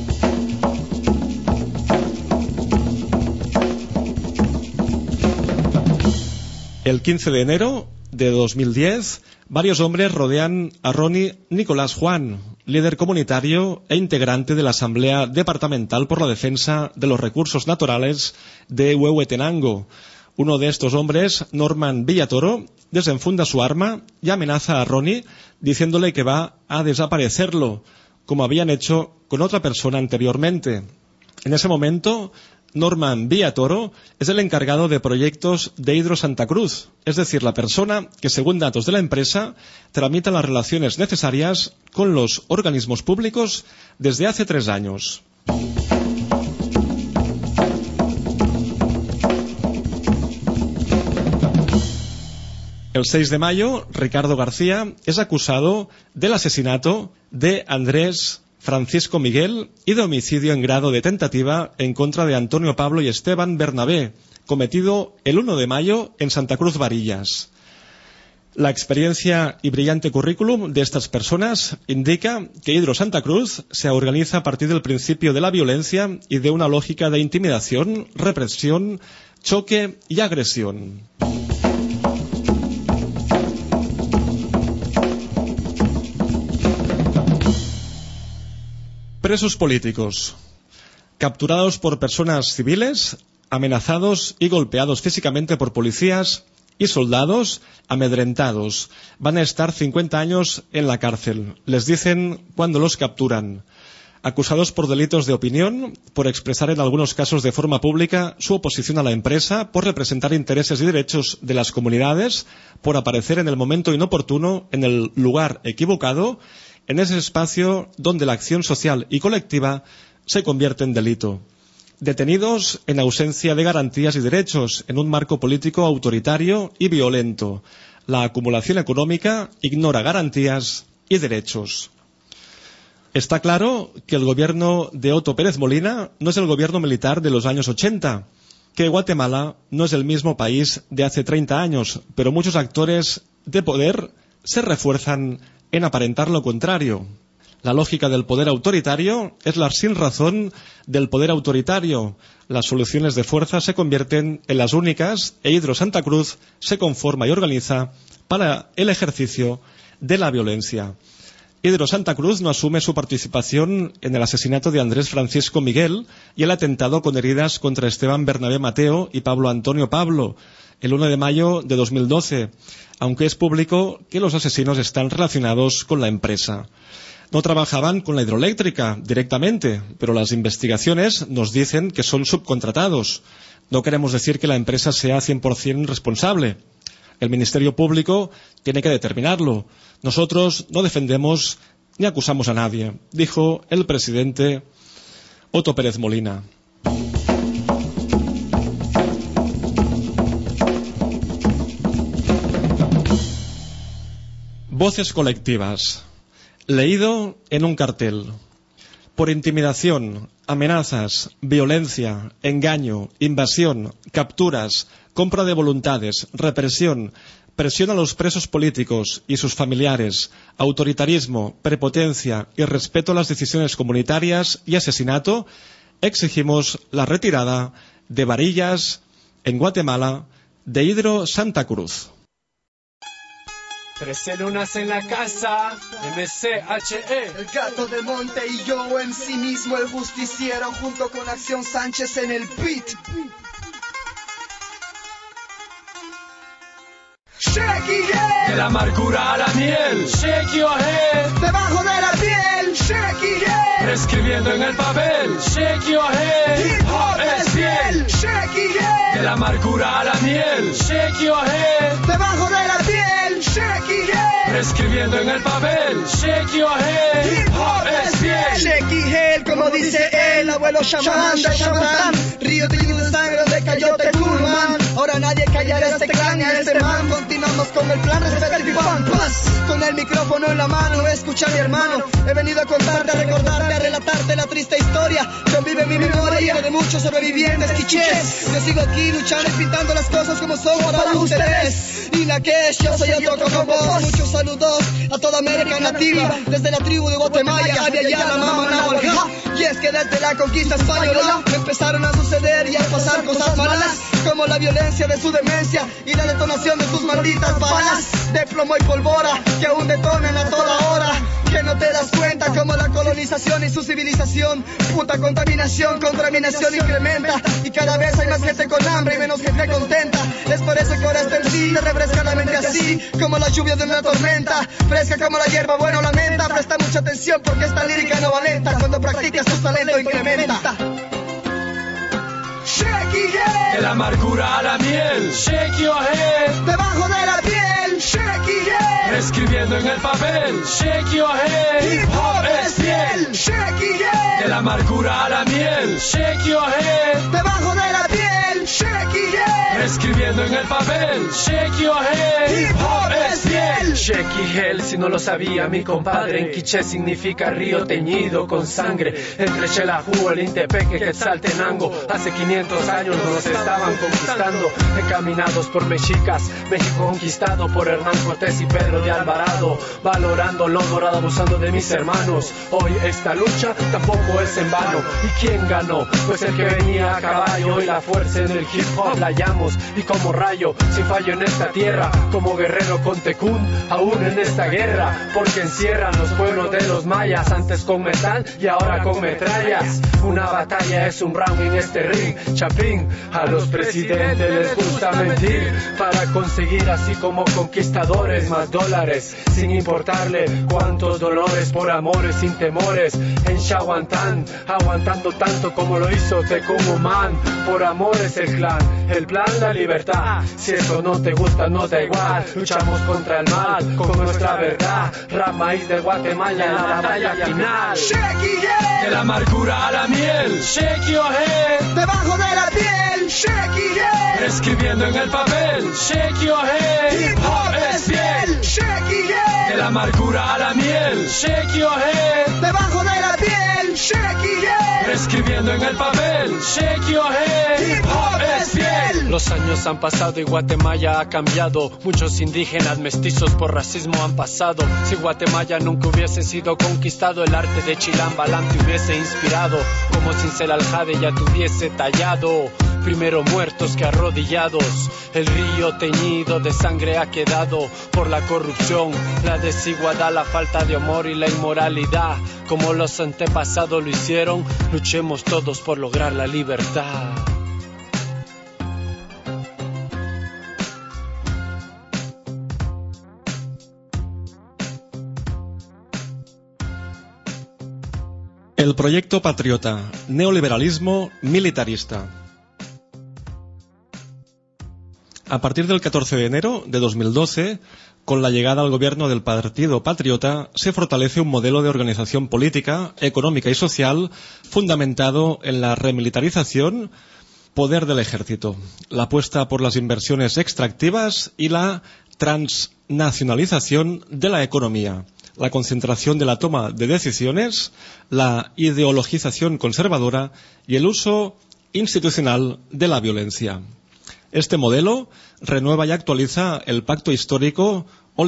El quince de enero de dos mil diez, varios hombres rodean a Ronnie Nicolás Juan, líder comunitario e integrante de la Asamblea Departamental por la Defensa de los Recursos Naturales de Huehuetenango. Uno de estos hombres, Norman Villatoro, desenfunda su arma y amenaza a Ronnie diciéndole que va a desaparecerlo, como habían hecho con otra persona anteriormente. En ese momento, Norman Villatoro es el encargado de proyectos de Hidro Santa Cruz, es decir, la persona que, según datos de la empresa, tramita las relaciones necesarias con los organismos públicos desde hace tres años. El seis de mayo, Ricardo García es acusado del asesinato de Andrés Francisco Miguel y de homicidio en grado de tentativa en contra de Antonio Pablo y Esteban Bernabé, cometido el uno de mayo en Santa Cruz Varillas. La experiencia y brillante currículum de estas personas indica que Hidro Santa Cruz se organiza a partir del principio de la violencia y de una lógica de intimidación, represión, choque y agresión. Presos políticos, capturados por personas civiles, amenazados y golpeados físicamente por policías y soldados amedrentados. Van a estar cincuenta años en la cárcel. Les dicen cuando los capturan. Acusados por delitos de opinión, por expresar en algunos casos de forma pública su oposición a la empresa, por representar intereses y derechos de las comunidades, por aparecer en el momento inoportuno, en el lugar equivocado, en ese espacio donde la acción social y colectiva se convierte en delito. Detenidos en ausencia de garantías y derechos, en un marco político autoritario y violento. La acumulación económica ignora garantías y derechos. Está claro que el gobierno de Otto Pérez Molina no es el gobierno militar de los años ochenta, que Guatemala no es el mismo país de hace treinta años, pero muchos actores de poder se refuerzan en aparentar lo contrario. La lógica del poder autoritario es la sinrazón del poder autoritario. Las soluciones de fuerza se convierten en las únicas e Hidro Santa Cruz se conforma y organiza para el ejercicio de la violencia. Hidro Santa Cruz no asume su participación en el asesinato de Andrés Francisco Miguel y el atentado con heridas contra Esteban Bernabé Mateo y Pablo Antonio Pablo el uno de mayo de dos mil doce, aunque es público que los asesinos están relacionados con la empresa. No trabajaban con la hidroeléctrica directamente, pero las investigaciones nos dicen que son subcontratados. No queremos decir que la empresa sea cien por ciento responsable. El Ministerio Público tiene que determinarlo. Nosotros no defendemos ni acusamos a nadie, dijo el presidente Otto Pérez Molina. Voces colectivas. Leído en un cartel. Por intimidación, amenazas, violencia, engaño, invasión, capturas, compra de voluntades, represión, presión a los presos políticos y sus familiares, autoritarismo, prepotencia, irrespeto a las decisiones comunitarias y asesinato, exigimos la retirada de varillas en Guatemala de Hidro Santa Cruz. Trece lunas en la casa, M C H E. El gato de monte y yo en sí mismo el justiciero, junto con Acción Sánchez en el beat. Shake De la amargura a la miel, shake your head. Debajo de la piel, shake it. Reescribiendo en el papel, shake your head. Hip hop es piel, shake it. De la amargura a la miel, shake your head. Debajo de la piel, shake it. Reescribiendo en el papel, shake your head. Hip hop es piel, shake it, como dice el abuelo chamán de chamán. Río teñido de sangre de Cayote Kurman. Ahora nadie callará este clan y a este man. Continuamos con el plan, respeta el pipán, paz. Con el micrófono en la mano, escucha mi hermano. He venido a contarte, a recordarte, a relatarte la triste historia que vive en mi memoria de muchos sobrevivientes quichés. Yo sigo aquí luchando y pintando las cosas como son para ustedes. Y la que es, yo soy otro como vos. Muchos saludos a toda América nativa, desde la tribu de Guatemala, Abya Yala, Mama Nahualja. Y es que desde la conquista española empezaron a suceder y a pasar cosas malas, como la violencia de su demencia y la detonación de sus malditas balas de plomo y pólvora que aún detonan a toda hora. Que no te das cuenta como la colonización y su civilización, puta contaminación, contaminación incrementa, y cada vez hay más gente con hambre y menos gente contenta. Es por eso que ahora este M C te refresca la mente así como la lluvia de una tormenta, fresca como la hierba, bueno la menta. Presta mucha atención porque esta lírica no va lenta, cuando practicas tu talento incrementa. Shake it. De la amargura a la miel, shake your head. Debajo de la piel, shake it. Reescribiendo en el papel, shake your head. Hip hop es piel, shake it. De la amargura a la miel, shake your head. Debajo de la piel, shake it. Reescribiendo en el papel, shake your head. Hip hop es piel, shake hell. Si no lo sabía mi compadre, en quiché significa río teñido con sangre. Entre Xelajú, el Intepeque, Quetzaltenango, hace quinientos años nos estaban conquistando, encaminados por mexicas, México conquistado por Hernán Cortés y Pedro de Alvarado, valorando lo dorado, abusando de mis hermanos. Hoy esta lucha tampoco es en vano. ¿Y quién ganó? Pues el que venía a caballo, y la fuerza en el hip hop la hallamos, y como rayo, sin fallo en esta tierra, como guerrero con tecún, aún en esta guerra, porque encierran los pueblos de los mayas, antes con metal y ahora con metrallas. Una batalla es un round en este ring, Chapín. A los presidentes les gusta mentir para conseguir así como conquistadores más dólares, sin importarle cuántos dolores, por amores sin temores. En Chahuantán, aguantando tanto como lo hizo Tecumumán, por amor es el clan, el plan, la libertad. Si eso no te gusta, nos da igual, luchamos contra el mal con nuestra verdad. Rap maíz de Guatemala en la batalla final. Shake it. De la amargura a la miel, shake your head. Debajo de la piel, shake it. Reescribiendo en el papel, shake your head. Hip hop es piel, shake it. De la amargura a la miel, shake your head. Debajo de la piel, shake it. Reescribiendo en el papel, shake your head. Hip hop es piel. Los años han pasado y Guatemala ha cambiado. Muchos indígenas mestizos por racismo han pasado. Si Guatemala nunca hubiese sido conquistado, el arte de Chilam Balam te hubiese inspirado. Como Cincel Aljade ya te hubiese tallado. Primero muertos que arrodillados. El río teñido de sangre ha quedado por la corrupción, la desigualdad, la falta de amor y la inmoralidad. Como los antepasados lo hicieron, luchemos todos por lograr la libertad. El proyecto patriota, neoliberalismo militarista. A partir del catorce de enero de dos mil doce, con la llegada al gobierno del Partido Patriota, se fortalece un modelo de organización política, económica y social fundamentado en la remilitarización, poder del ejército, la apuesta por las inversiones extractivas y la transnacionalización de la economía, la concentración de la toma de decisiones, la ideologización conservadora y el uso institucional de la violencia. Este modelo renueva y actualiza el pacto histórico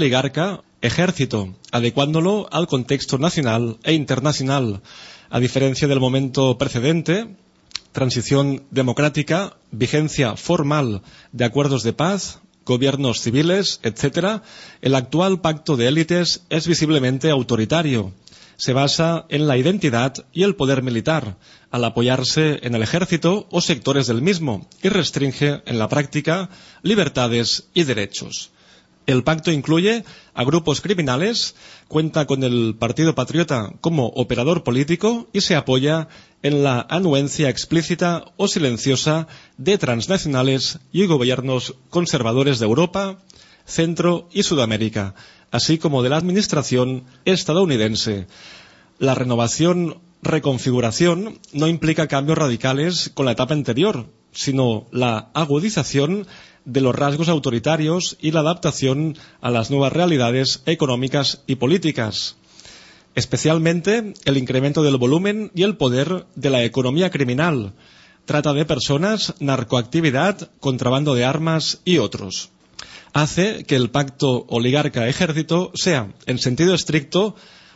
oligarca-ejército, adecuándolo al contexto nacional e internacional. A diferencia del momento precedente, transición democrática, vigencia formal de acuerdos de paz, gobiernos civiles, etcétera, el actual pacto de élites es visiblemente autoritario. Se basa en la identidad y el poder militar, al apoyarse en el ejército o sectores del mismo, y restringe en la práctica libertades y derechos. El pacto incluye a grupos criminales, cuenta con el Partido Patriota como operador político y se apoya en la anuencia explícita o silenciosa de transnacionales y gobiernos conservadores de Europa, Centro y Sudamérica, así como de la administración estadounidense. La renovación, reconfiguración no implica cambios radicales con la etapa anterior, sino la agudización de los rasgos autoritarios y la adaptación a las nuevas realidades económicas y políticas. Especialmente el incremento del volumen y el poder de la economía criminal, trata de personas, narcoactividad, contrabando de armas y otros. Hace que el pacto oligarca-ejército sea, en sentido estricto,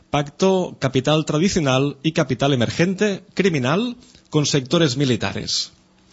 pacto capital tradicional y capital emergente criminal con sectores militares.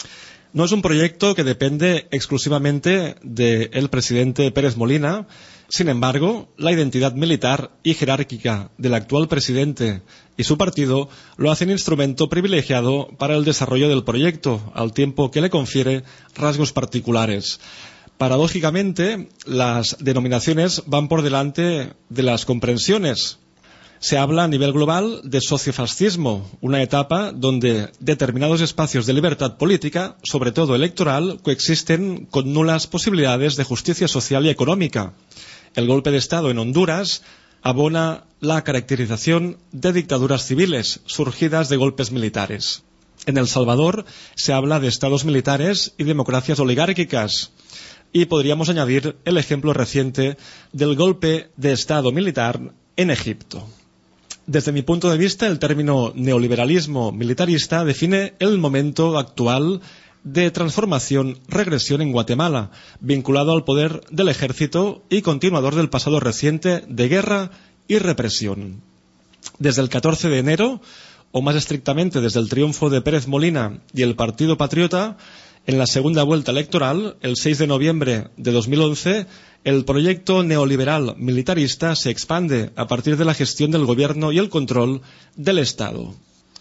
No es un proyecto que depende exclusivamente del presidente Pérez Molina. Sin embargo, la identidad militar y jerárquica del actual presidente y su partido lo hacen instrumento privilegiado para el desarrollo del proyecto, al tiempo que le confiere rasgos particulares. Paradójicamente, las denominaciones van por delante de las comprensiones. Se habla a nivel global de sociofascismo, una etapa donde determinados espacios de libertad política, sobre todo electoral, coexisten con nulas posibilidades de justicia social y económica. El golpe de Estado en Honduras abona la caracterización de dictaduras civiles surgidas de golpes militares. En El Salvador se habla de estados militares y democracias oligárquicas. Y podríamos añadir el ejemplo reciente del golpe de Estado militar en Egipto. Desde mi punto de vista, el término neoliberalismo militarista define el momento actual de transformación, regresión en Guatemala, vinculado al poder del ejército y continuador del pasado reciente de guerra y represión. Desde el catorce de enero, o más estrictamente desde el triunfo de Pérez Molina y el Partido Patriota, en la segunda vuelta electoral, el seis de noviembre de dos mil once, el proyecto neoliberal militarista se expande a partir de la gestión del gobierno y el control del Estado.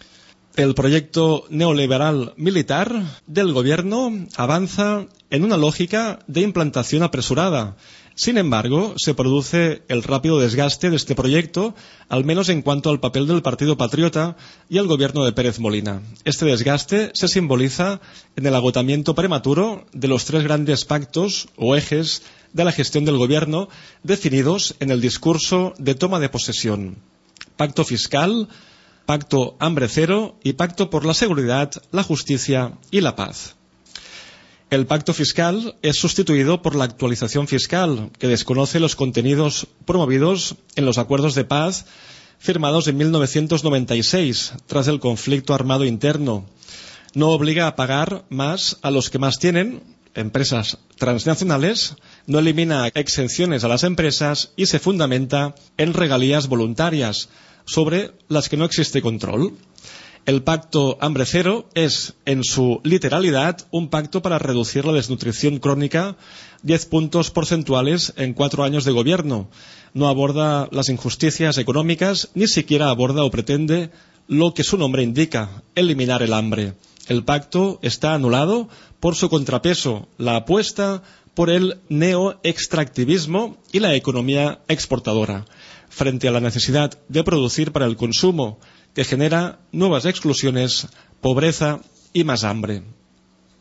El proyecto neoliberal militar del gobierno avanza en una lógica de implantación apresurada. Sin embargo, se produce el rápido desgaste de este proyecto, al menos en cuanto al papel del Partido Patriota y el gobierno de Pérez Molina. Este desgaste se simboliza en el agotamiento prematuro de los tres grandes pactos o ejes de la gestión del gobierno definidos en el discurso de toma de posesión. Pacto fiscal, pacto hambre cero y pacto por la seguridad, la justicia y la paz. El pacto fiscal es sustituido por la actualización fiscal, que desconoce los contenidos promovidos en los acuerdos de paz firmados en mil novecientos noventa y seis, tras el conflicto armado interno. No obliga a pagar más a los que más tienen, empresas transnacionales, no elimina exenciones a las empresas y se fundamenta en regalías voluntarias, sobre las que no existe control. El pacto hambre cero es, en su literalidad, un pacto para reducir la desnutrición crónica diez puntos porcentuales en cuatro años de gobierno. No aborda las injusticias económicas, ni siquiera aborda o pretende lo que su nombre indica, eliminar el hambre. El pacto está anulado por su contrapeso, la apuesta por el neoextractivismo y la economía exportadora, frente a la necesidad de producir para el consumo, que genera nuevas exclusiones, pobreza y más hambre.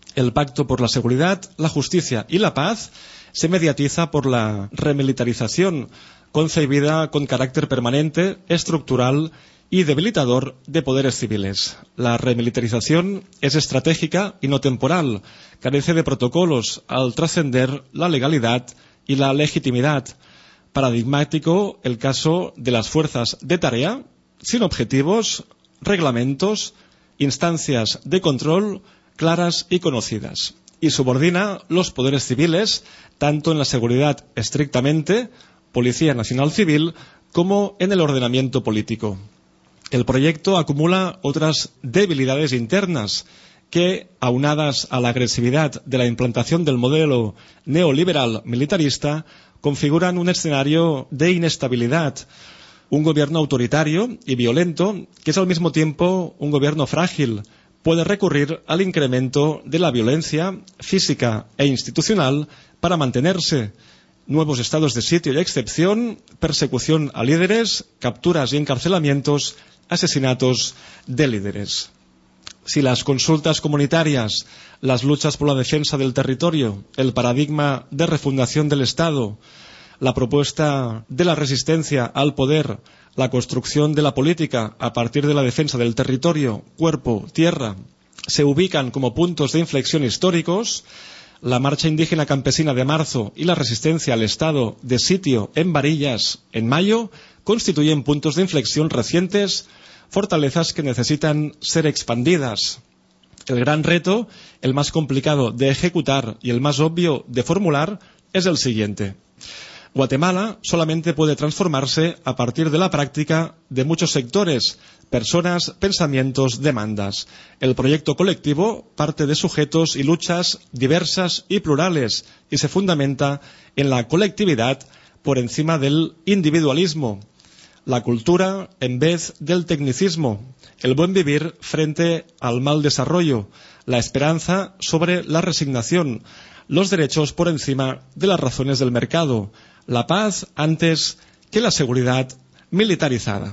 El Pacto por la Seguridad, la Justicia y la Paz se mediatiza por la remilitarización, concebida con carácter permanente, estructural y debilitador de poderes civiles. La remilitarización es estratégica y no temporal, carece de protocolos al trascender la legalidad y la legitimidad. Paradigmático el caso de las fuerzas de tarea, sin objetivos, reglamentos, instancias de control claras y conocidas, y subordina los poderes civiles tanto en la seguridad estrictamente, Policía Nacional Civil, como en el ordenamiento político. El proyecto acumula otras debilidades internas que, aunadas a la agresividad de la implantación del modelo neoliberal militarista, configuran un escenario de inestabilidad, un gobierno autoritario y violento que es al mismo tiempo un gobierno frágil. Puede recurrir al incremento de la violencia física e institucional para mantenerse. Nuevos estados de sitio y excepción, persecución a líderes, capturas y encarcelamientos, asesinatos de líderes. Si las consultas comunitarias, las luchas por la defensa del territorio, el paradigma de refundación del Estado, la propuesta de la resistencia al poder, la construcción de la política a partir de la defensa del territorio, cuerpo, tierra, se ubican como puntos de inflexión históricos, la marcha indígena campesina de marzo y la resistencia al estado de sitio en Varillas en mayo constituyen puntos de inflexión recientes, fortalezas que necesitan ser expandidas. El gran reto, el más complicado de ejecutar y el más obvio de formular, es el siguiente. Guatemala solamente puede transformarse a partir de la práctica de muchos sectores, personas, pensamientos, demandas. El proyecto colectivo parte de sujetos y luchas diversas y plurales y se fundamenta en la colectividad por encima del individualismo, la cultura en vez del tecnicismo, el buen vivir frente al mal desarrollo, la esperanza sobre la resignación, los derechos por encima de las razones del mercado, la paz antes que la seguridad militarizada.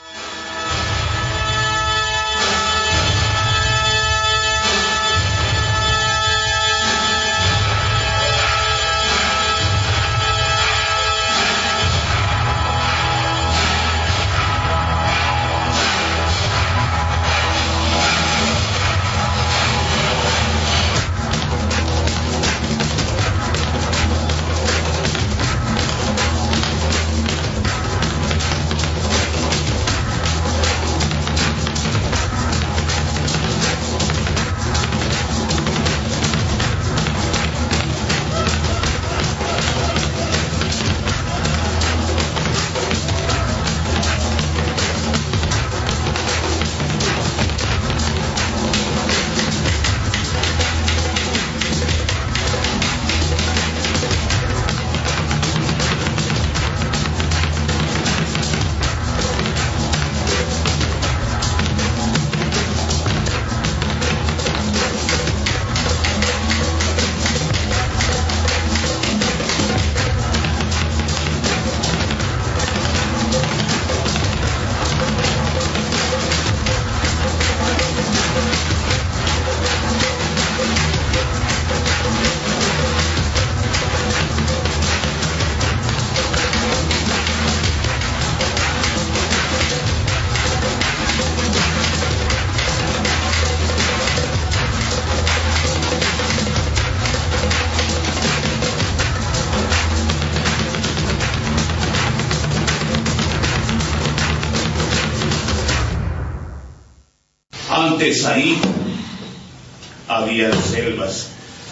Antes ahí había selvas,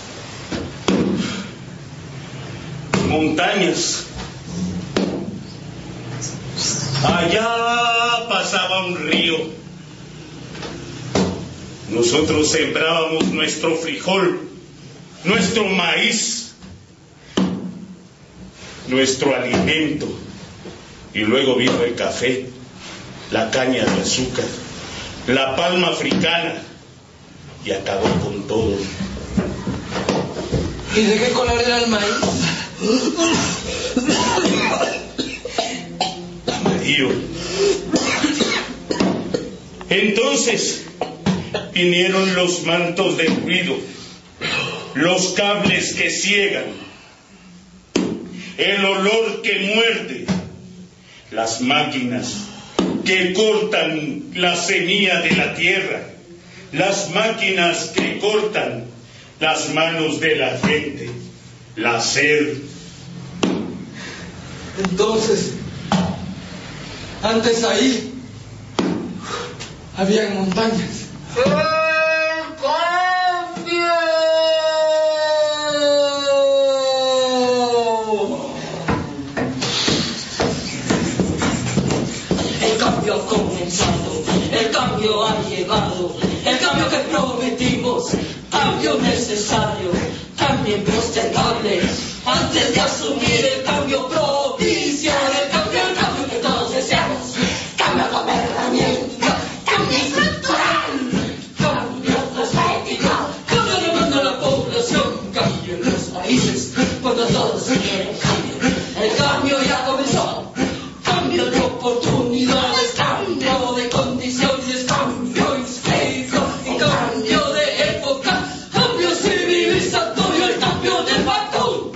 montañas. Allá pasaba un río. Nosotros sembrábamos nuestro frijol, nuestro maíz, nuestro alimento. Y luego vino el café, la caña de azúcar, la palma africana, y acabó con todo. ¿Y de qué color era el maíz? Amarillo. Entonces vinieron los mantos del ruido, los cables que ciegan, el olor que muerde, las máquinas que cortan la semilla de la tierra, las máquinas que cortan las manos de la gente, la sed. Entonces, antes ahí habían montañas. El cambio ha comenzado, el cambio ha llegado, el cambio que prometimos, cambio necesario, cambio impostergable, antes de asumir el cambio propicio, el cambio, el cambio que todos deseamos, cambio gobernamiento, cambio estructural, cambio cosmético, cambio de mando a la población, cambio en los países, cuando todos quieren cambio, el cambio ya comenzó. Cambio de oportunidades, cambio de condiciones, cambio histórico y cambio de época, cambio civilizatorio, el cambio del patrón.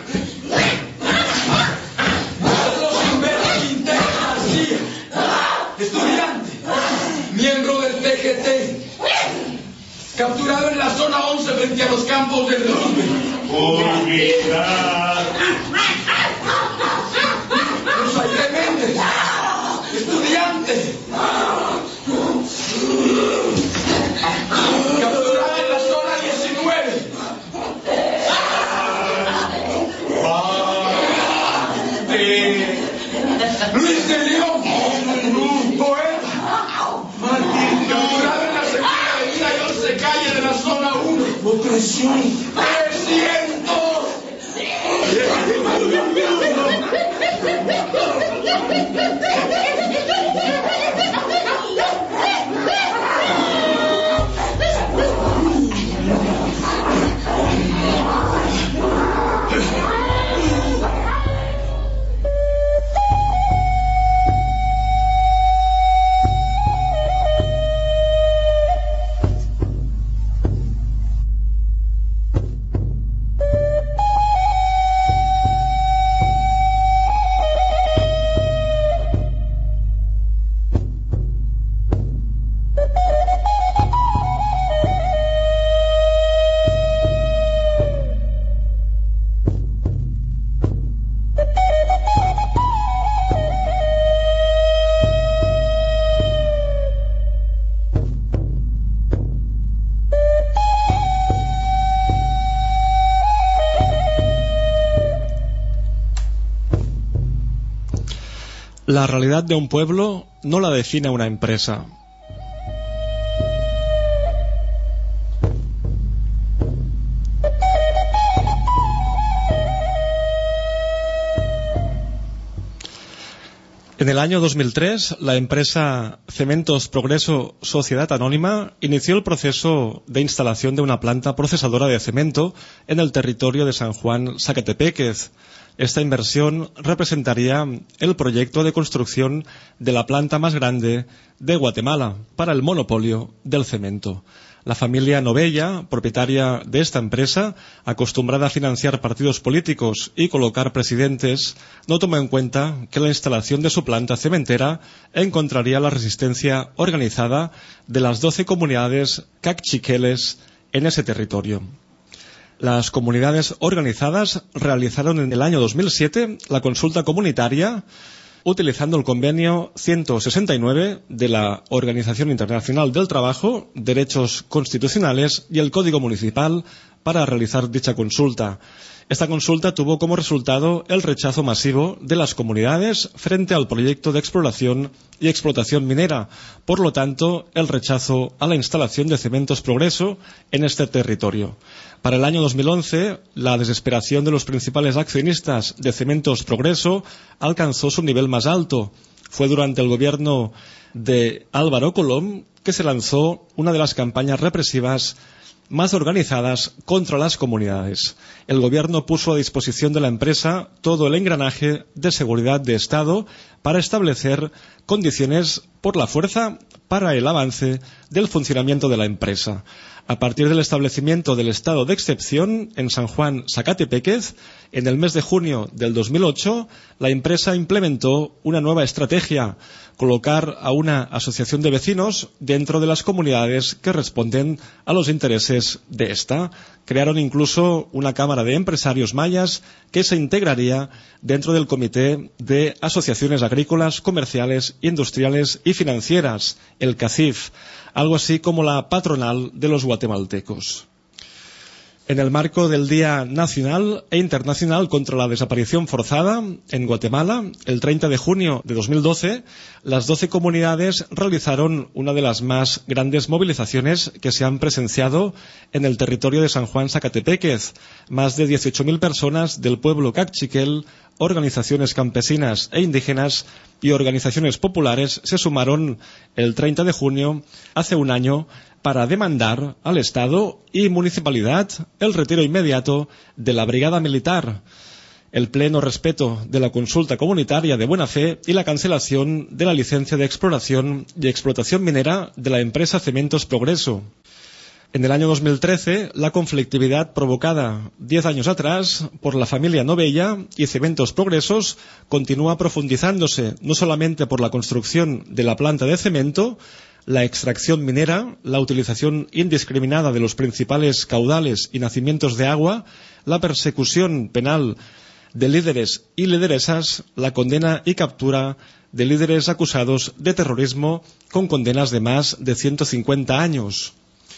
Carlos Humberto Quintero García, estudiante, miembro del P G T, capturado en la zona once frente a los campos del Roosevelt. Olvidar. Rosaire Méndez, estudiante, capturada en la zona diecinueve. Luis de León, poeta, Martín, capturado en la segunda avenida y once calle de la zona uno. Opresión. trescientos. La realidad de un pueblo no la define una empresa. En el año dos mil tres, la empresa Cementos Progreso Sociedad Anónima inició el proceso de instalación de una planta procesadora de cemento en el territorio de San Juan Zacatepéquez. Esta inversión representaría el proyecto de construcción de la planta más grande de Guatemala para el monopolio del cemento. La familia Novella, propietaria de esta empresa, acostumbrada a financiar partidos políticos y colocar presidentes, no tomó en cuenta que la instalación de su planta cementera encontraría la resistencia organizada de las doce comunidades cachiqueles en ese territorio. Las comunidades organizadas realizaron en el año dos mil siete la consulta comunitaria utilizando el convenio ciento sesenta y nueve de la Organización Internacional del Trabajo, Derechos Constitucionales y el Código Municipal para realizar dicha consulta. Esta consulta tuvo como resultado el rechazo masivo de las comunidades frente al proyecto de exploración y explotación minera, por lo tanto, el rechazo a la instalación de Cementos Progreso en este territorio. Para el año dos mil once, la desesperación de los principales accionistas de Cementos Progreso alcanzó su nivel más alto. Fue durante el gobierno de Álvaro Colom que se lanzó una de las campañas represivas más organizadas contra las comunidades. El gobierno puso a disposición de la empresa todo el engranaje de seguridad de Estado para establecer condiciones por la fuerza para el avance del funcionamiento de la empresa. A partir del establecimiento del estado de excepción en San Juan Zacatepéquez, en el mes de junio del dos mil ocho, la empresa implementó una nueva estrategia: colocar a una asociación de vecinos dentro de las comunidades que responden a los intereses de esta. Crearon incluso una cámara de empresarios mayas que se integraría dentro del Comité de Asociaciones Agrícolas, Comerciales, Industriales y Financieras, el CACIF, algo así como la patronal de los guatemaltecos. En el marco del Día Nacional e Internacional contra la Desaparición Forzada en Guatemala, el treinta de junio de dos mil doce, las doce comunidades realizaron una de las más grandes movilizaciones que se han presenciado en el territorio de San Juan Zacatepéquez. Más de dieciocho mil personas del pueblo Cacchiquel, organizaciones campesinas e indígenas y organizaciones populares se sumaron el treinta de junio, hace un año, para demandar al Estado y Municipalidad el retiro inmediato de la Brigada Militar, el pleno respeto de la consulta comunitaria de buena fe y la cancelación de la licencia de exploración y explotación minera de la empresa Cementos Progreso. En el año dos mil trece, la conflictividad provocada diez años atrás por la familia Novella y Cementos Progresos continúa profundizándose, no solamente por la construcción de la planta de cemento, la extracción minera, la utilización indiscriminada de los principales caudales y nacimientos de agua, la persecución penal de líderes y lideresas, la condena y captura de líderes acusados de terrorismo con condenas de más de ciento cincuenta años.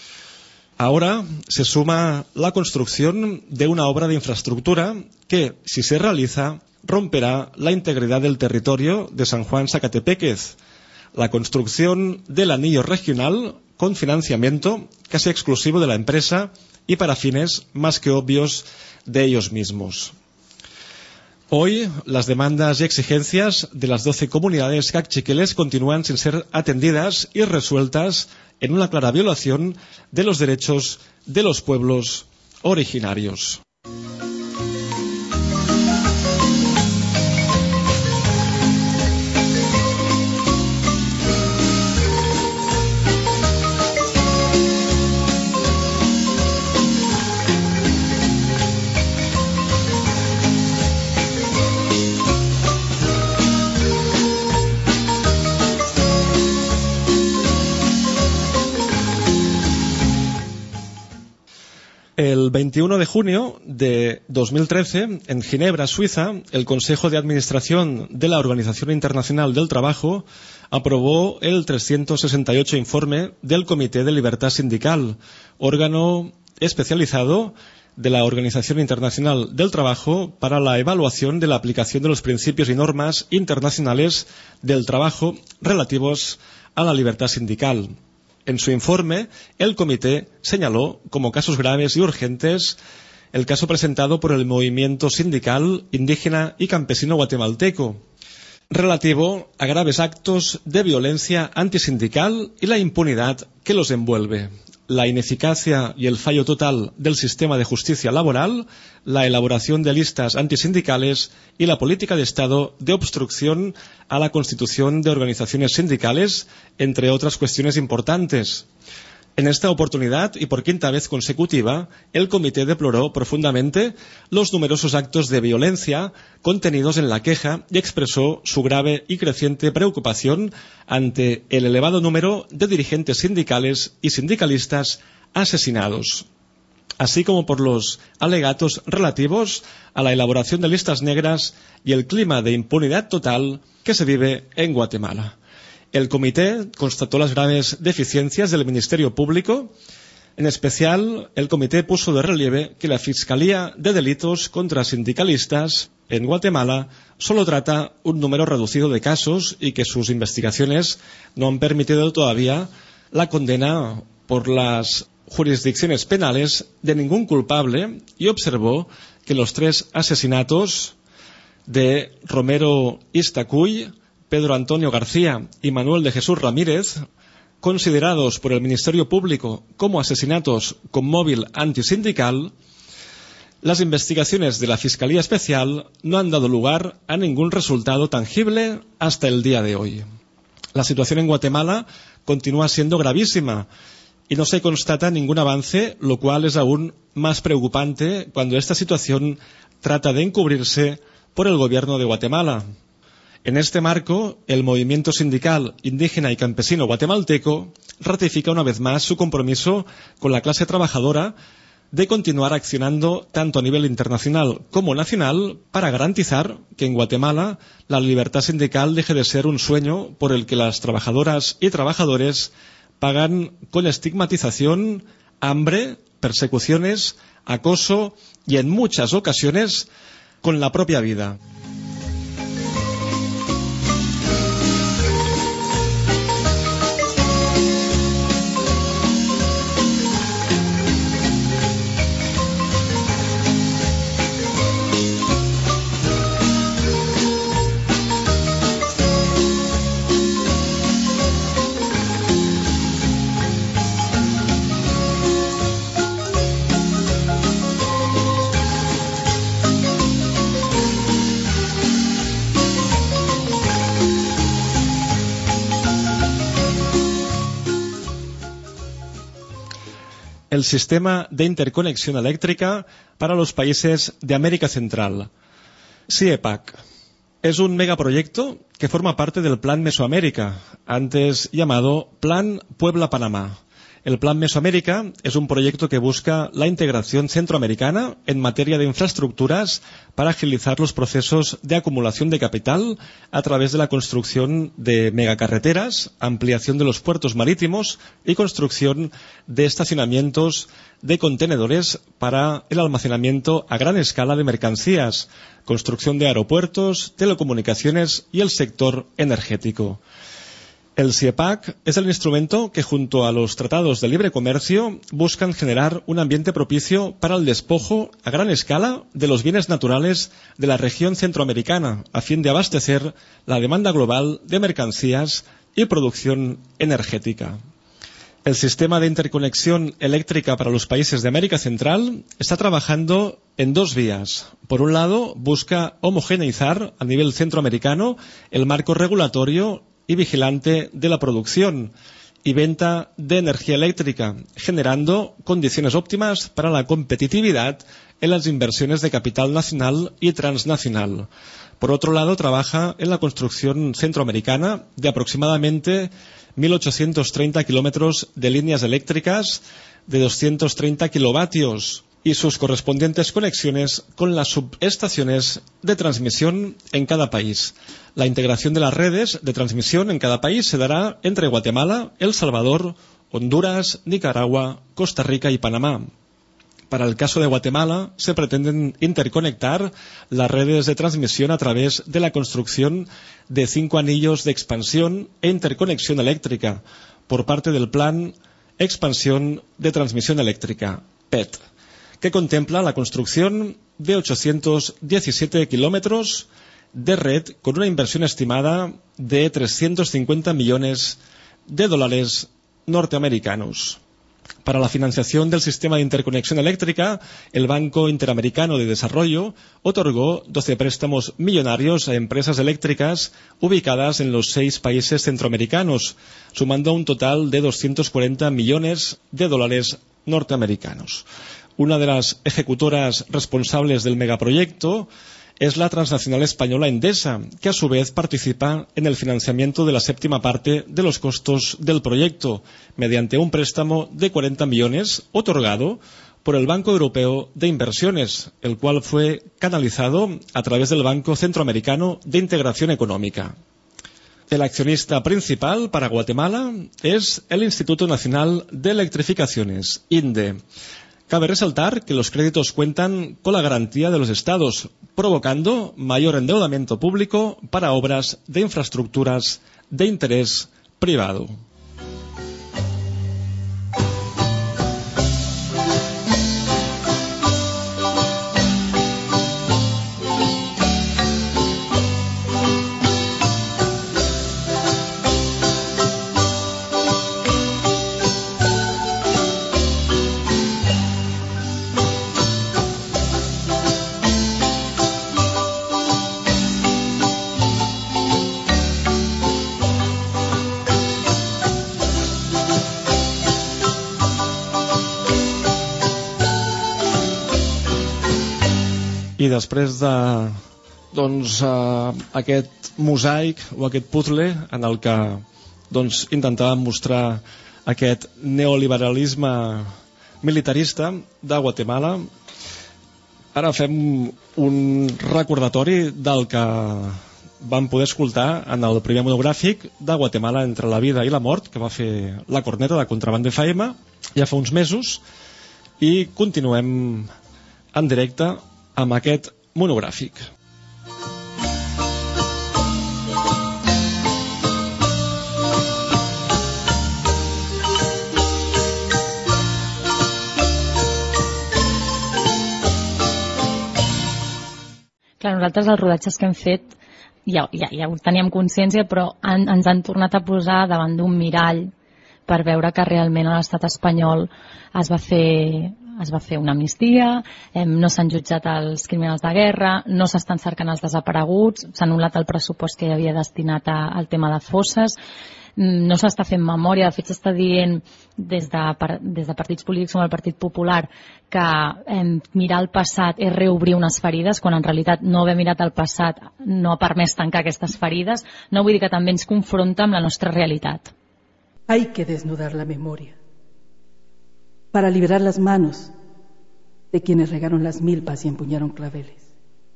Ahora se suma la construcción de una obra de infraestructura que, si se realiza, romperá la integridad del territorio de San Juan Zacatepéquez. La construcción del anillo regional con financiamiento casi exclusivo de la empresa y para fines más que obvios de ellos mismos. Hoy, las demandas y exigencias de las doce comunidades cacchiqueles continúan sin ser atendidas y resueltas en una clara violación de los derechos de los pueblos originarios. El veintiuno de junio de dos mil trece, en Ginebra, Suiza, el Consejo de Administración de la Organización Internacional del Trabajo aprobó el trescientos sesenta y ocho informe del Comité de Libertad Sindical, órgano especializado de la Organización Internacional del Trabajo para la evaluación de la aplicación de los principios y normas internacionales del trabajo relativos a la libertad sindical. En su informe, el comité señaló como casos graves y urgentes el caso presentado por el movimiento sindical indígena y campesino guatemalteco, relativo a graves actos de violencia antisindical y la impunidad que los envuelve, la ineficacia y el fallo total del sistema de justicia laboral, la elaboración de listas antisindicales y la política de Estado de obstrucción a la constitución de organizaciones sindicales, entre otras cuestiones importantes. En esta oportunidad, y por quinta vez consecutiva, el comité deploró profundamente los numerosos actos de violencia contenidos en la queja y expresó su grave y creciente preocupación ante el elevado número de dirigentes sindicales y sindicalistas asesinados, así como por los alegatos relativos a la elaboración de listas negras y el clima de impunidad total que se vive en Guatemala. El comité constató las graves deficiencias del Ministerio Público. En especial, el comité puso de relieve que la Fiscalía de Delitos contra Sindicalistas en Guatemala solo trata un número reducido de casos y que sus investigaciones no han permitido todavía la condena por las jurisdicciones penales de ningún culpable, y observó que los tres asesinatos de Romero Iztacuy, Pedro Antonio García y Manuel de Jesús Ramírez, considerados por el Ministerio Público como asesinatos con móvil antisindical, las investigaciones de la Fiscalía Especial no han dado lugar a ningún resultado tangible hasta el día de hoy. La situación en Guatemala continúa siendo gravísima y no se constata ningún avance, lo cual es aún más preocupante cuando esta situación trata de encubrirse por el gobierno de Guatemala. En este marco, el movimiento sindical indígena y campesino guatemalteco ratifica una vez más su compromiso con la clase trabajadora de continuar accionando tanto a nivel internacional como nacional para garantizar que en Guatemala la libertad sindical deje de ser un sueño por el que las trabajadoras y trabajadores pagan con estigmatización, hambre, persecuciones, acoso y en muchas ocasiones con la propia vida. El sistema de interconexión eléctrica para los países de América Central. CIEPAC es un megaproyecto que forma parte del Plan Mesoamérica, antes llamado Plan Puebla-Panamá. El Plan Mesoamérica es un proyecto que busca la integración centroamericana en materia de infraestructuras para agilizar los procesos de acumulación de capital a través de la construcción de megacarreteras, ampliación de los puertos marítimos y construcción de estacionamientos de contenedores para el almacenamiento a gran escala de mercancías, construcción de aeropuertos, telecomunicaciones y el sector energético. El CIEPAC es el instrumento que, junto a los tratados de libre comercio, buscan generar un ambiente propicio para el despojo a gran escala de los bienes naturales de la región centroamericana, a fin de abastecer la demanda global de mercancías y producción energética. El sistema de interconexión eléctrica para los países de América Central está trabajando en dos vías. Por un lado, busca homogeneizar a nivel centroamericano el marco regulatorio y vigilante de la producción y venta de energía eléctrica, generando condiciones óptimas para la competitividad en las inversiones de capital nacional y transnacional. Por otro lado, trabaja en la construcción centroamericana de aproximadamente mil ochocientos treinta kilómetros de líneas eléctricas de doscientos treinta kilovatios y sus correspondientes conexiones con las subestaciones de transmisión en cada país. La integración de las redes de transmisión en cada país se dará entre Guatemala, El Salvador, Honduras, Nicaragua, Costa Rica y Panamá. Para el caso de Guatemala, se pretenden interconectar las redes de transmisión a través de la construcción de cinco anillos de expansión e interconexión eléctrica por parte del Plan Expansión de Transmisión Eléctrica, P E T, que contempla la construcción de ochocientos diecisiete kilómetros de red con una inversión estimada de trescientos cincuenta millones de dólares norteamericanos. Para la financiación del sistema de interconexión eléctrica, el Banco Interamericano de Desarrollo otorgó doce préstamos millonarios a empresas eléctricas ubicadas en los seis países centroamericanos, sumando un total de doscientos cuarenta millones de dólares norteamericanos. Una de las ejecutoras responsables del megaproyecto es la transnacional española Endesa, que a su vez participa en el financiamiento de la séptima parte de los costos del proyecto, mediante un préstamo de cuarenta millones otorgado por el Banco Europeo de Inversiones, el cual fue canalizado a través del Banco Centroamericano de Integración Económica. El accionista principal para Guatemala es el Instituto Nacional de Electrificaciones, INDE. Cabe resaltar que los créditos cuentan con la garantía de los estados, provocando mayor endeudamiento público para obras de infraestructuras de interés privado. I després de doncs, uh, aquest mosaic o aquest puzzle en el que doncs, intentàvem mostrar aquest neoliberalisme militarista de Guatemala, ara fem un recordatori del que vam poder escoltar en el primer monogràfic de Guatemala entre la vida i la mort, que va fer la corneta de Contraband F M ja fa uns mesos, i continuem en directe amb aquest monogràfic. Clar, nosaltres els rodatges que hem fet ja, ja, ja ho teníem consciència, però han, ens han tornat a posar davant d'un mirall per veure que realment a l'estat espanyol es va fer, es va fer una amnistia, eh, no s'han jutjat els criminals de guerra, no s'estan cercant els desapareguts, s'ha anul·lat el pressupost que hi havia destinat a, al tema de fosses, no s'està fent memòria, de fet s'està dient des de, des de partits polítics com el Partit Popular que eh, mirar el passat és reobrir unes ferides, quan en realitat no haver mirat el passat no ha permès tancar aquestes ferides. No vull dir que també ens confronta amb la nostra realitat. Hay que desnudar la memoria para liberar las manos de quienes regaron las milpas y empuñaron claveles,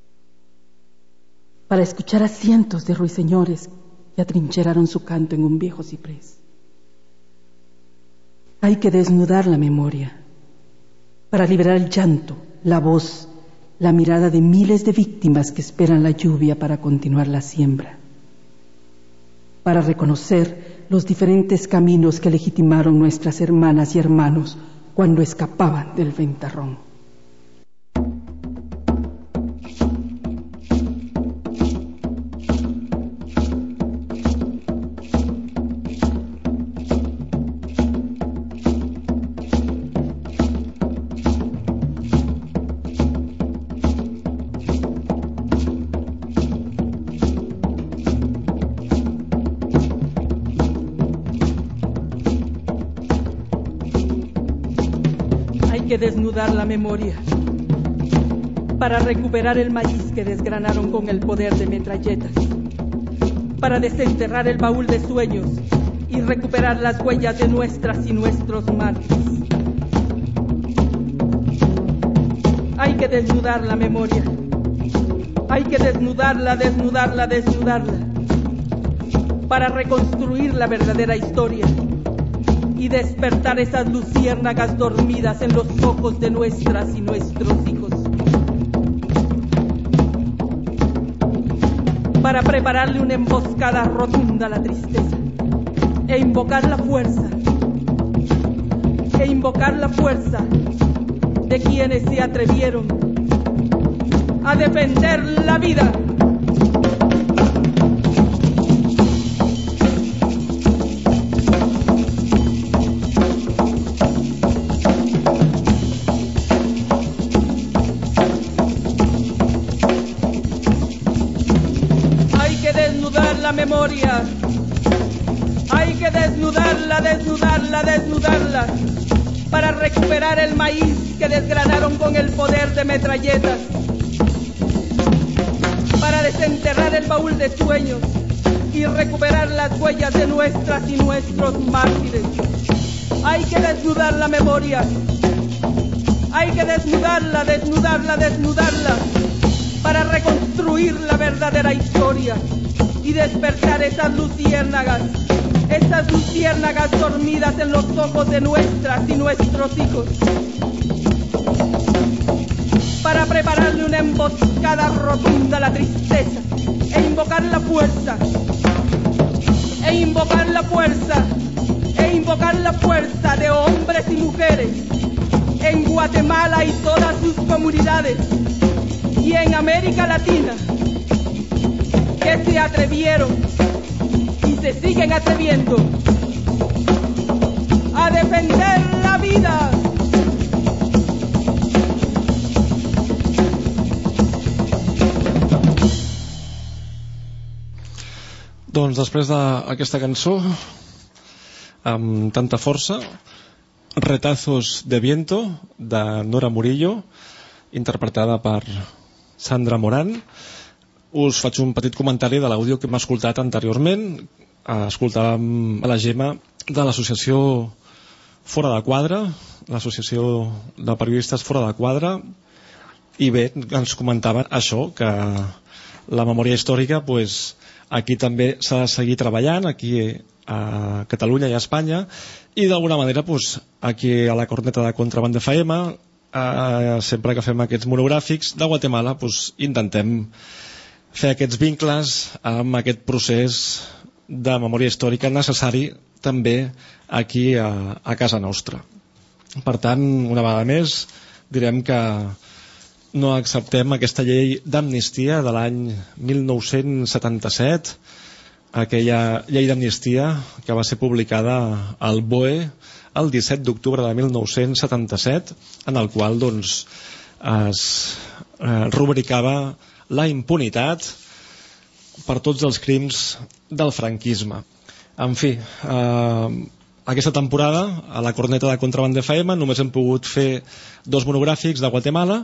para escuchar a cientos de ruiseñores y atrincheraron su canto en un viejo ciprés. Hay que desnudar la memoria para liberar el llanto, la voz, la mirada de miles de víctimas que esperan la lluvia para continuar la siembra, para reconocer los diferentes caminos que legitimaron nuestras hermanas y hermanos cuando escapaban del ventarrón. Desnudar la memoria para recuperar el maíz que desgranaron con el poder de metralletas, para desenterrar el baúl de sueños y recuperar las huellas de nuestras y nuestros mártires. Hay que desnudar la memoria, hay que desnudarla, desnudarla, desnudarla para reconstruir la verdadera historia y despertar esas luciérnagas dormidas en los ojos de nuestras y nuestros hijos. Para prepararle una emboscada rotunda a la tristeza e invocar la fuerza, e invocar la fuerza de quienes se atrevieron a defender la vida. Memoria. Hay que desnudarla, desnudarla, desnudarla para recuperar el maíz que desgranaron con el poder de metralletas, para desenterrar el baúl de sueños y recuperar las huellas de nuestras y nuestros mártires. Hay que desnudar la memoria, hay que desnudarla, desnudarla, desnudarla para reconstruir la verdadera historia y despertar esas luciérnagas, esas luciérnagas dormidas en los ojos de nuestras y nuestros hijos, para prepararle una emboscada rotunda a la tristeza e invocar la fuerza, e invocar la fuerza, e invocar la fuerza de hombres y mujeres en Guatemala y todas sus comunidades y en América Latina, que se atrevieron y se siguen atreviendo a defender la vida. Doncs després d'aquesta cançó amb tanta força, Retazos de viento de Nora Murillo, interpretada per Sandra Morán. Us faig un petit comentari de l'àudio que hem escoltat anteriorment. Escoltàvem a la Gemma de l'associació Fora de Quadre, l'associació de periodistes Fora de Quadre, i bé, ens comentaven això, que la memòria històrica, pues, aquí també s'ha de seguir treballant, aquí a Catalunya i a Espanya, i d'alguna manera, pues, aquí a la corneta de Contrabanda F M, eh, sempre que fem aquests monogràfics de Guatemala, pues, intentem fer aquests vincles amb aquest procés de memòria històrica necessari també aquí a, a casa nostra. Per tant, una vegada més, direm que no acceptem aquesta llei d'amnistia de l'any mil nou-cents setanta-set, aquella llei d'amnistia que va ser publicada al B O E el disset d'octubre de mil nou-cents setanta-set, en el qual doncs, es eh, rubricava la impunitat per tots els crims del franquisme. En fi, eh, aquesta temporada a la corneta de Contrabanda F M només hem pogut fer dos monogràfics de Guatemala,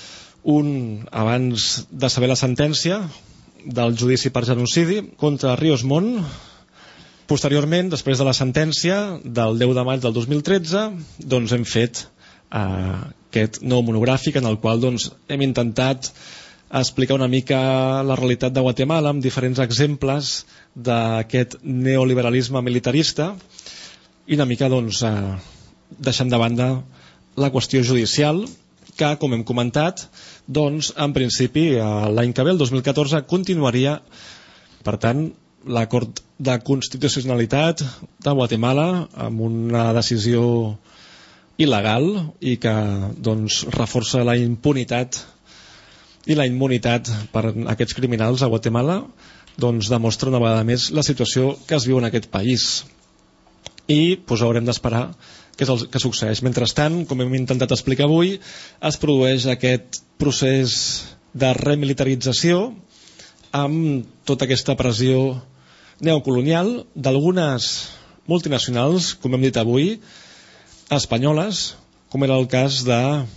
un abans de saber la sentència del judici per genocidi contra Ríos Montt. Posteriorment, després de la sentència del deu de maig del dos mil tretze, doncs hem fet eh, aquest nou monogràfic en el qual doncs, hem intentat explicar una mica la realitat de Guatemala amb diferents exemples d'aquest neoliberalisme militarista i una mica doncs, eh, deixant de banda la qüestió judicial, que, com hem comentat, doncs, en principi, l'any que ve, el dos mil catorze, continuaria. Per tant, la Cort de Constitucionalitat de Guatemala, amb una decisió il·legal i que doncs, reforça la impunitat i la immunitat per aquests criminals a Guatemala, doncs, demostra una vegada més la situació que es viu en aquest país. I doncs, haurem d'esperar què és el que succeeix. Mentrestant, com hem intentat explicar avui, es produeix aquest procés de remilitarització amb tota aquesta pressió neocolonial d'algunes multinacionals, com hem dit avui, espanyoles, com era el cas de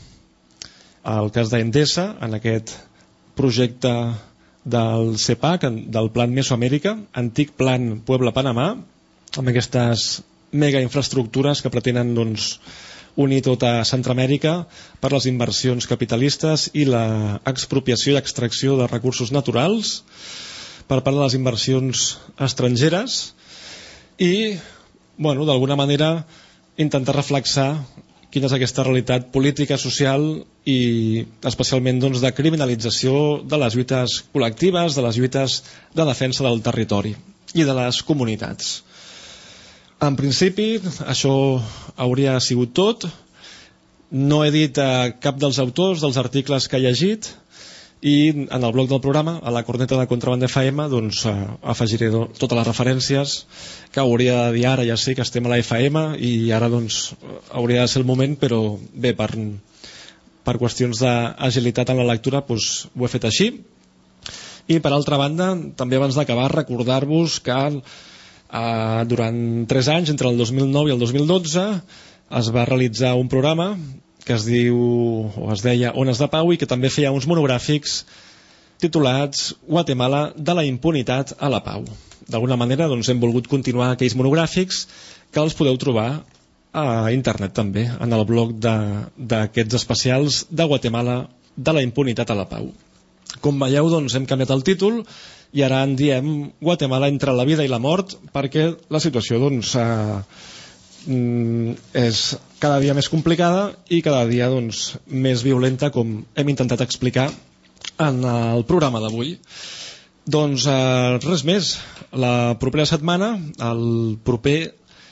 el cas d'Endesa, en aquest projecte del CEPAC, del Plan Mesoamèrica, antic Plan Puebla-Panamà, amb aquestes mega infraestructures que pretenen doncs, unir tota Centroamèrica per les inversions capitalistes i l'expropiació i extracció de recursos naturals per part de les inversions estrangeres i, bueno, d'alguna manera intentar reflexar quina és aquesta realitat política, social i especialment doncs, de criminalització de les lluites col·lectives, de les lluites de defensa del territori i de les comunitats. En principi, això hauria sigut tot. No he dit eh, cap dels autors dels articles que he llegit i en el blog del programa, a la corneta de Contrabanda F M, doncs, eh, afegiré do, totes les referències que hauria de dir ara. Ja sé que estem a la F M i ara doncs, hauria de ser el moment, però bé, per, per qüestions d'agilitat en la lectura doncs, ho he fet així. I per altra banda, també abans d'acabar, recordar-vos que Uh, durant tres anys, entre el dos mil nou i el dos mil dotze, es va realitzar un programa que es diu o es deia Ones de Pau i que també feia uns monogràfics titulats Guatemala de la impunitat a la pau. D'alguna manera doncs, hem volgut continuar aquells monogràfics que els podeu trobar a internet també, en el blog d'aquests especials de Guatemala de la impunitat a la pau. Com veieu, doncs, hem canviat el títol i ara en diem Guatemala entre la vida i la mort perquè la situació doncs, eh, és cada dia més complicada i cada dia doncs, més violenta, com hem intentat explicar en el programa d'avui. Doncs eh, res més, la propera setmana, el proper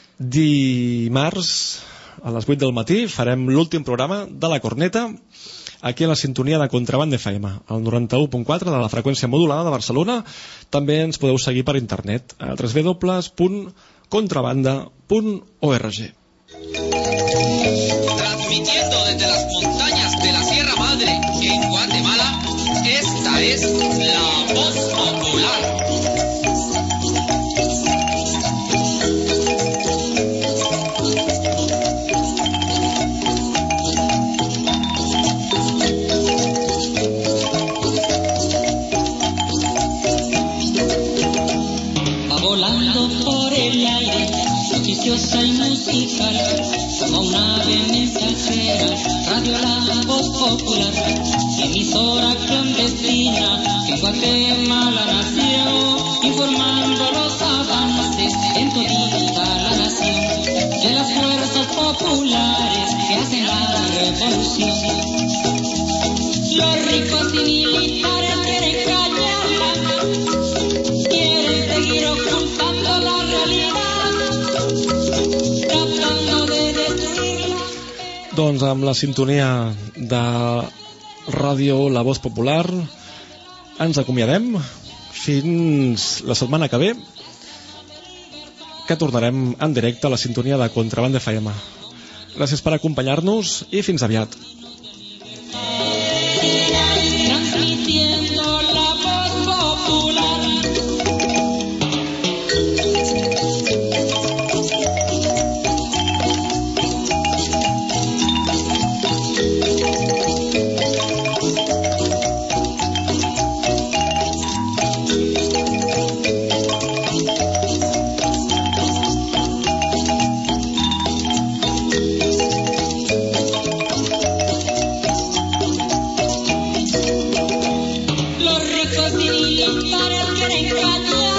dimarts a les vuit del matí farem l'últim programa de La Corneta aquí a la sintonia de Contrabanda F M, al noranta-u punt quatre de la freqüència modulada de Barcelona. També ens podeu seguir per internet a w w w punt contrabanda punt org. Transmitiendo desde las montañas de la Sierra Madre en Guatemala, esta es La Voz Popular. bulliciosa y musical, como una ave mensajera, Radio La Voz Popular, emisora clandestina que en Guatemala nació, informando los avances en todita la nación, de las fuerzas populares que hacen la revolución. Los ricos y militares quieren callarla, quieren seguir ocultando la realidad, tratando de destruirla. Doncs amb la sintonia de Ràdio La Voz Popular ens acomiadem fins la setmana que ve, que tornarem en directe a la sintonia de Contrabanda F M. Gràcies per acompanyar-nos i fins aviat. Transmitiendo la voz popular. Los ricos y militares quieren callar.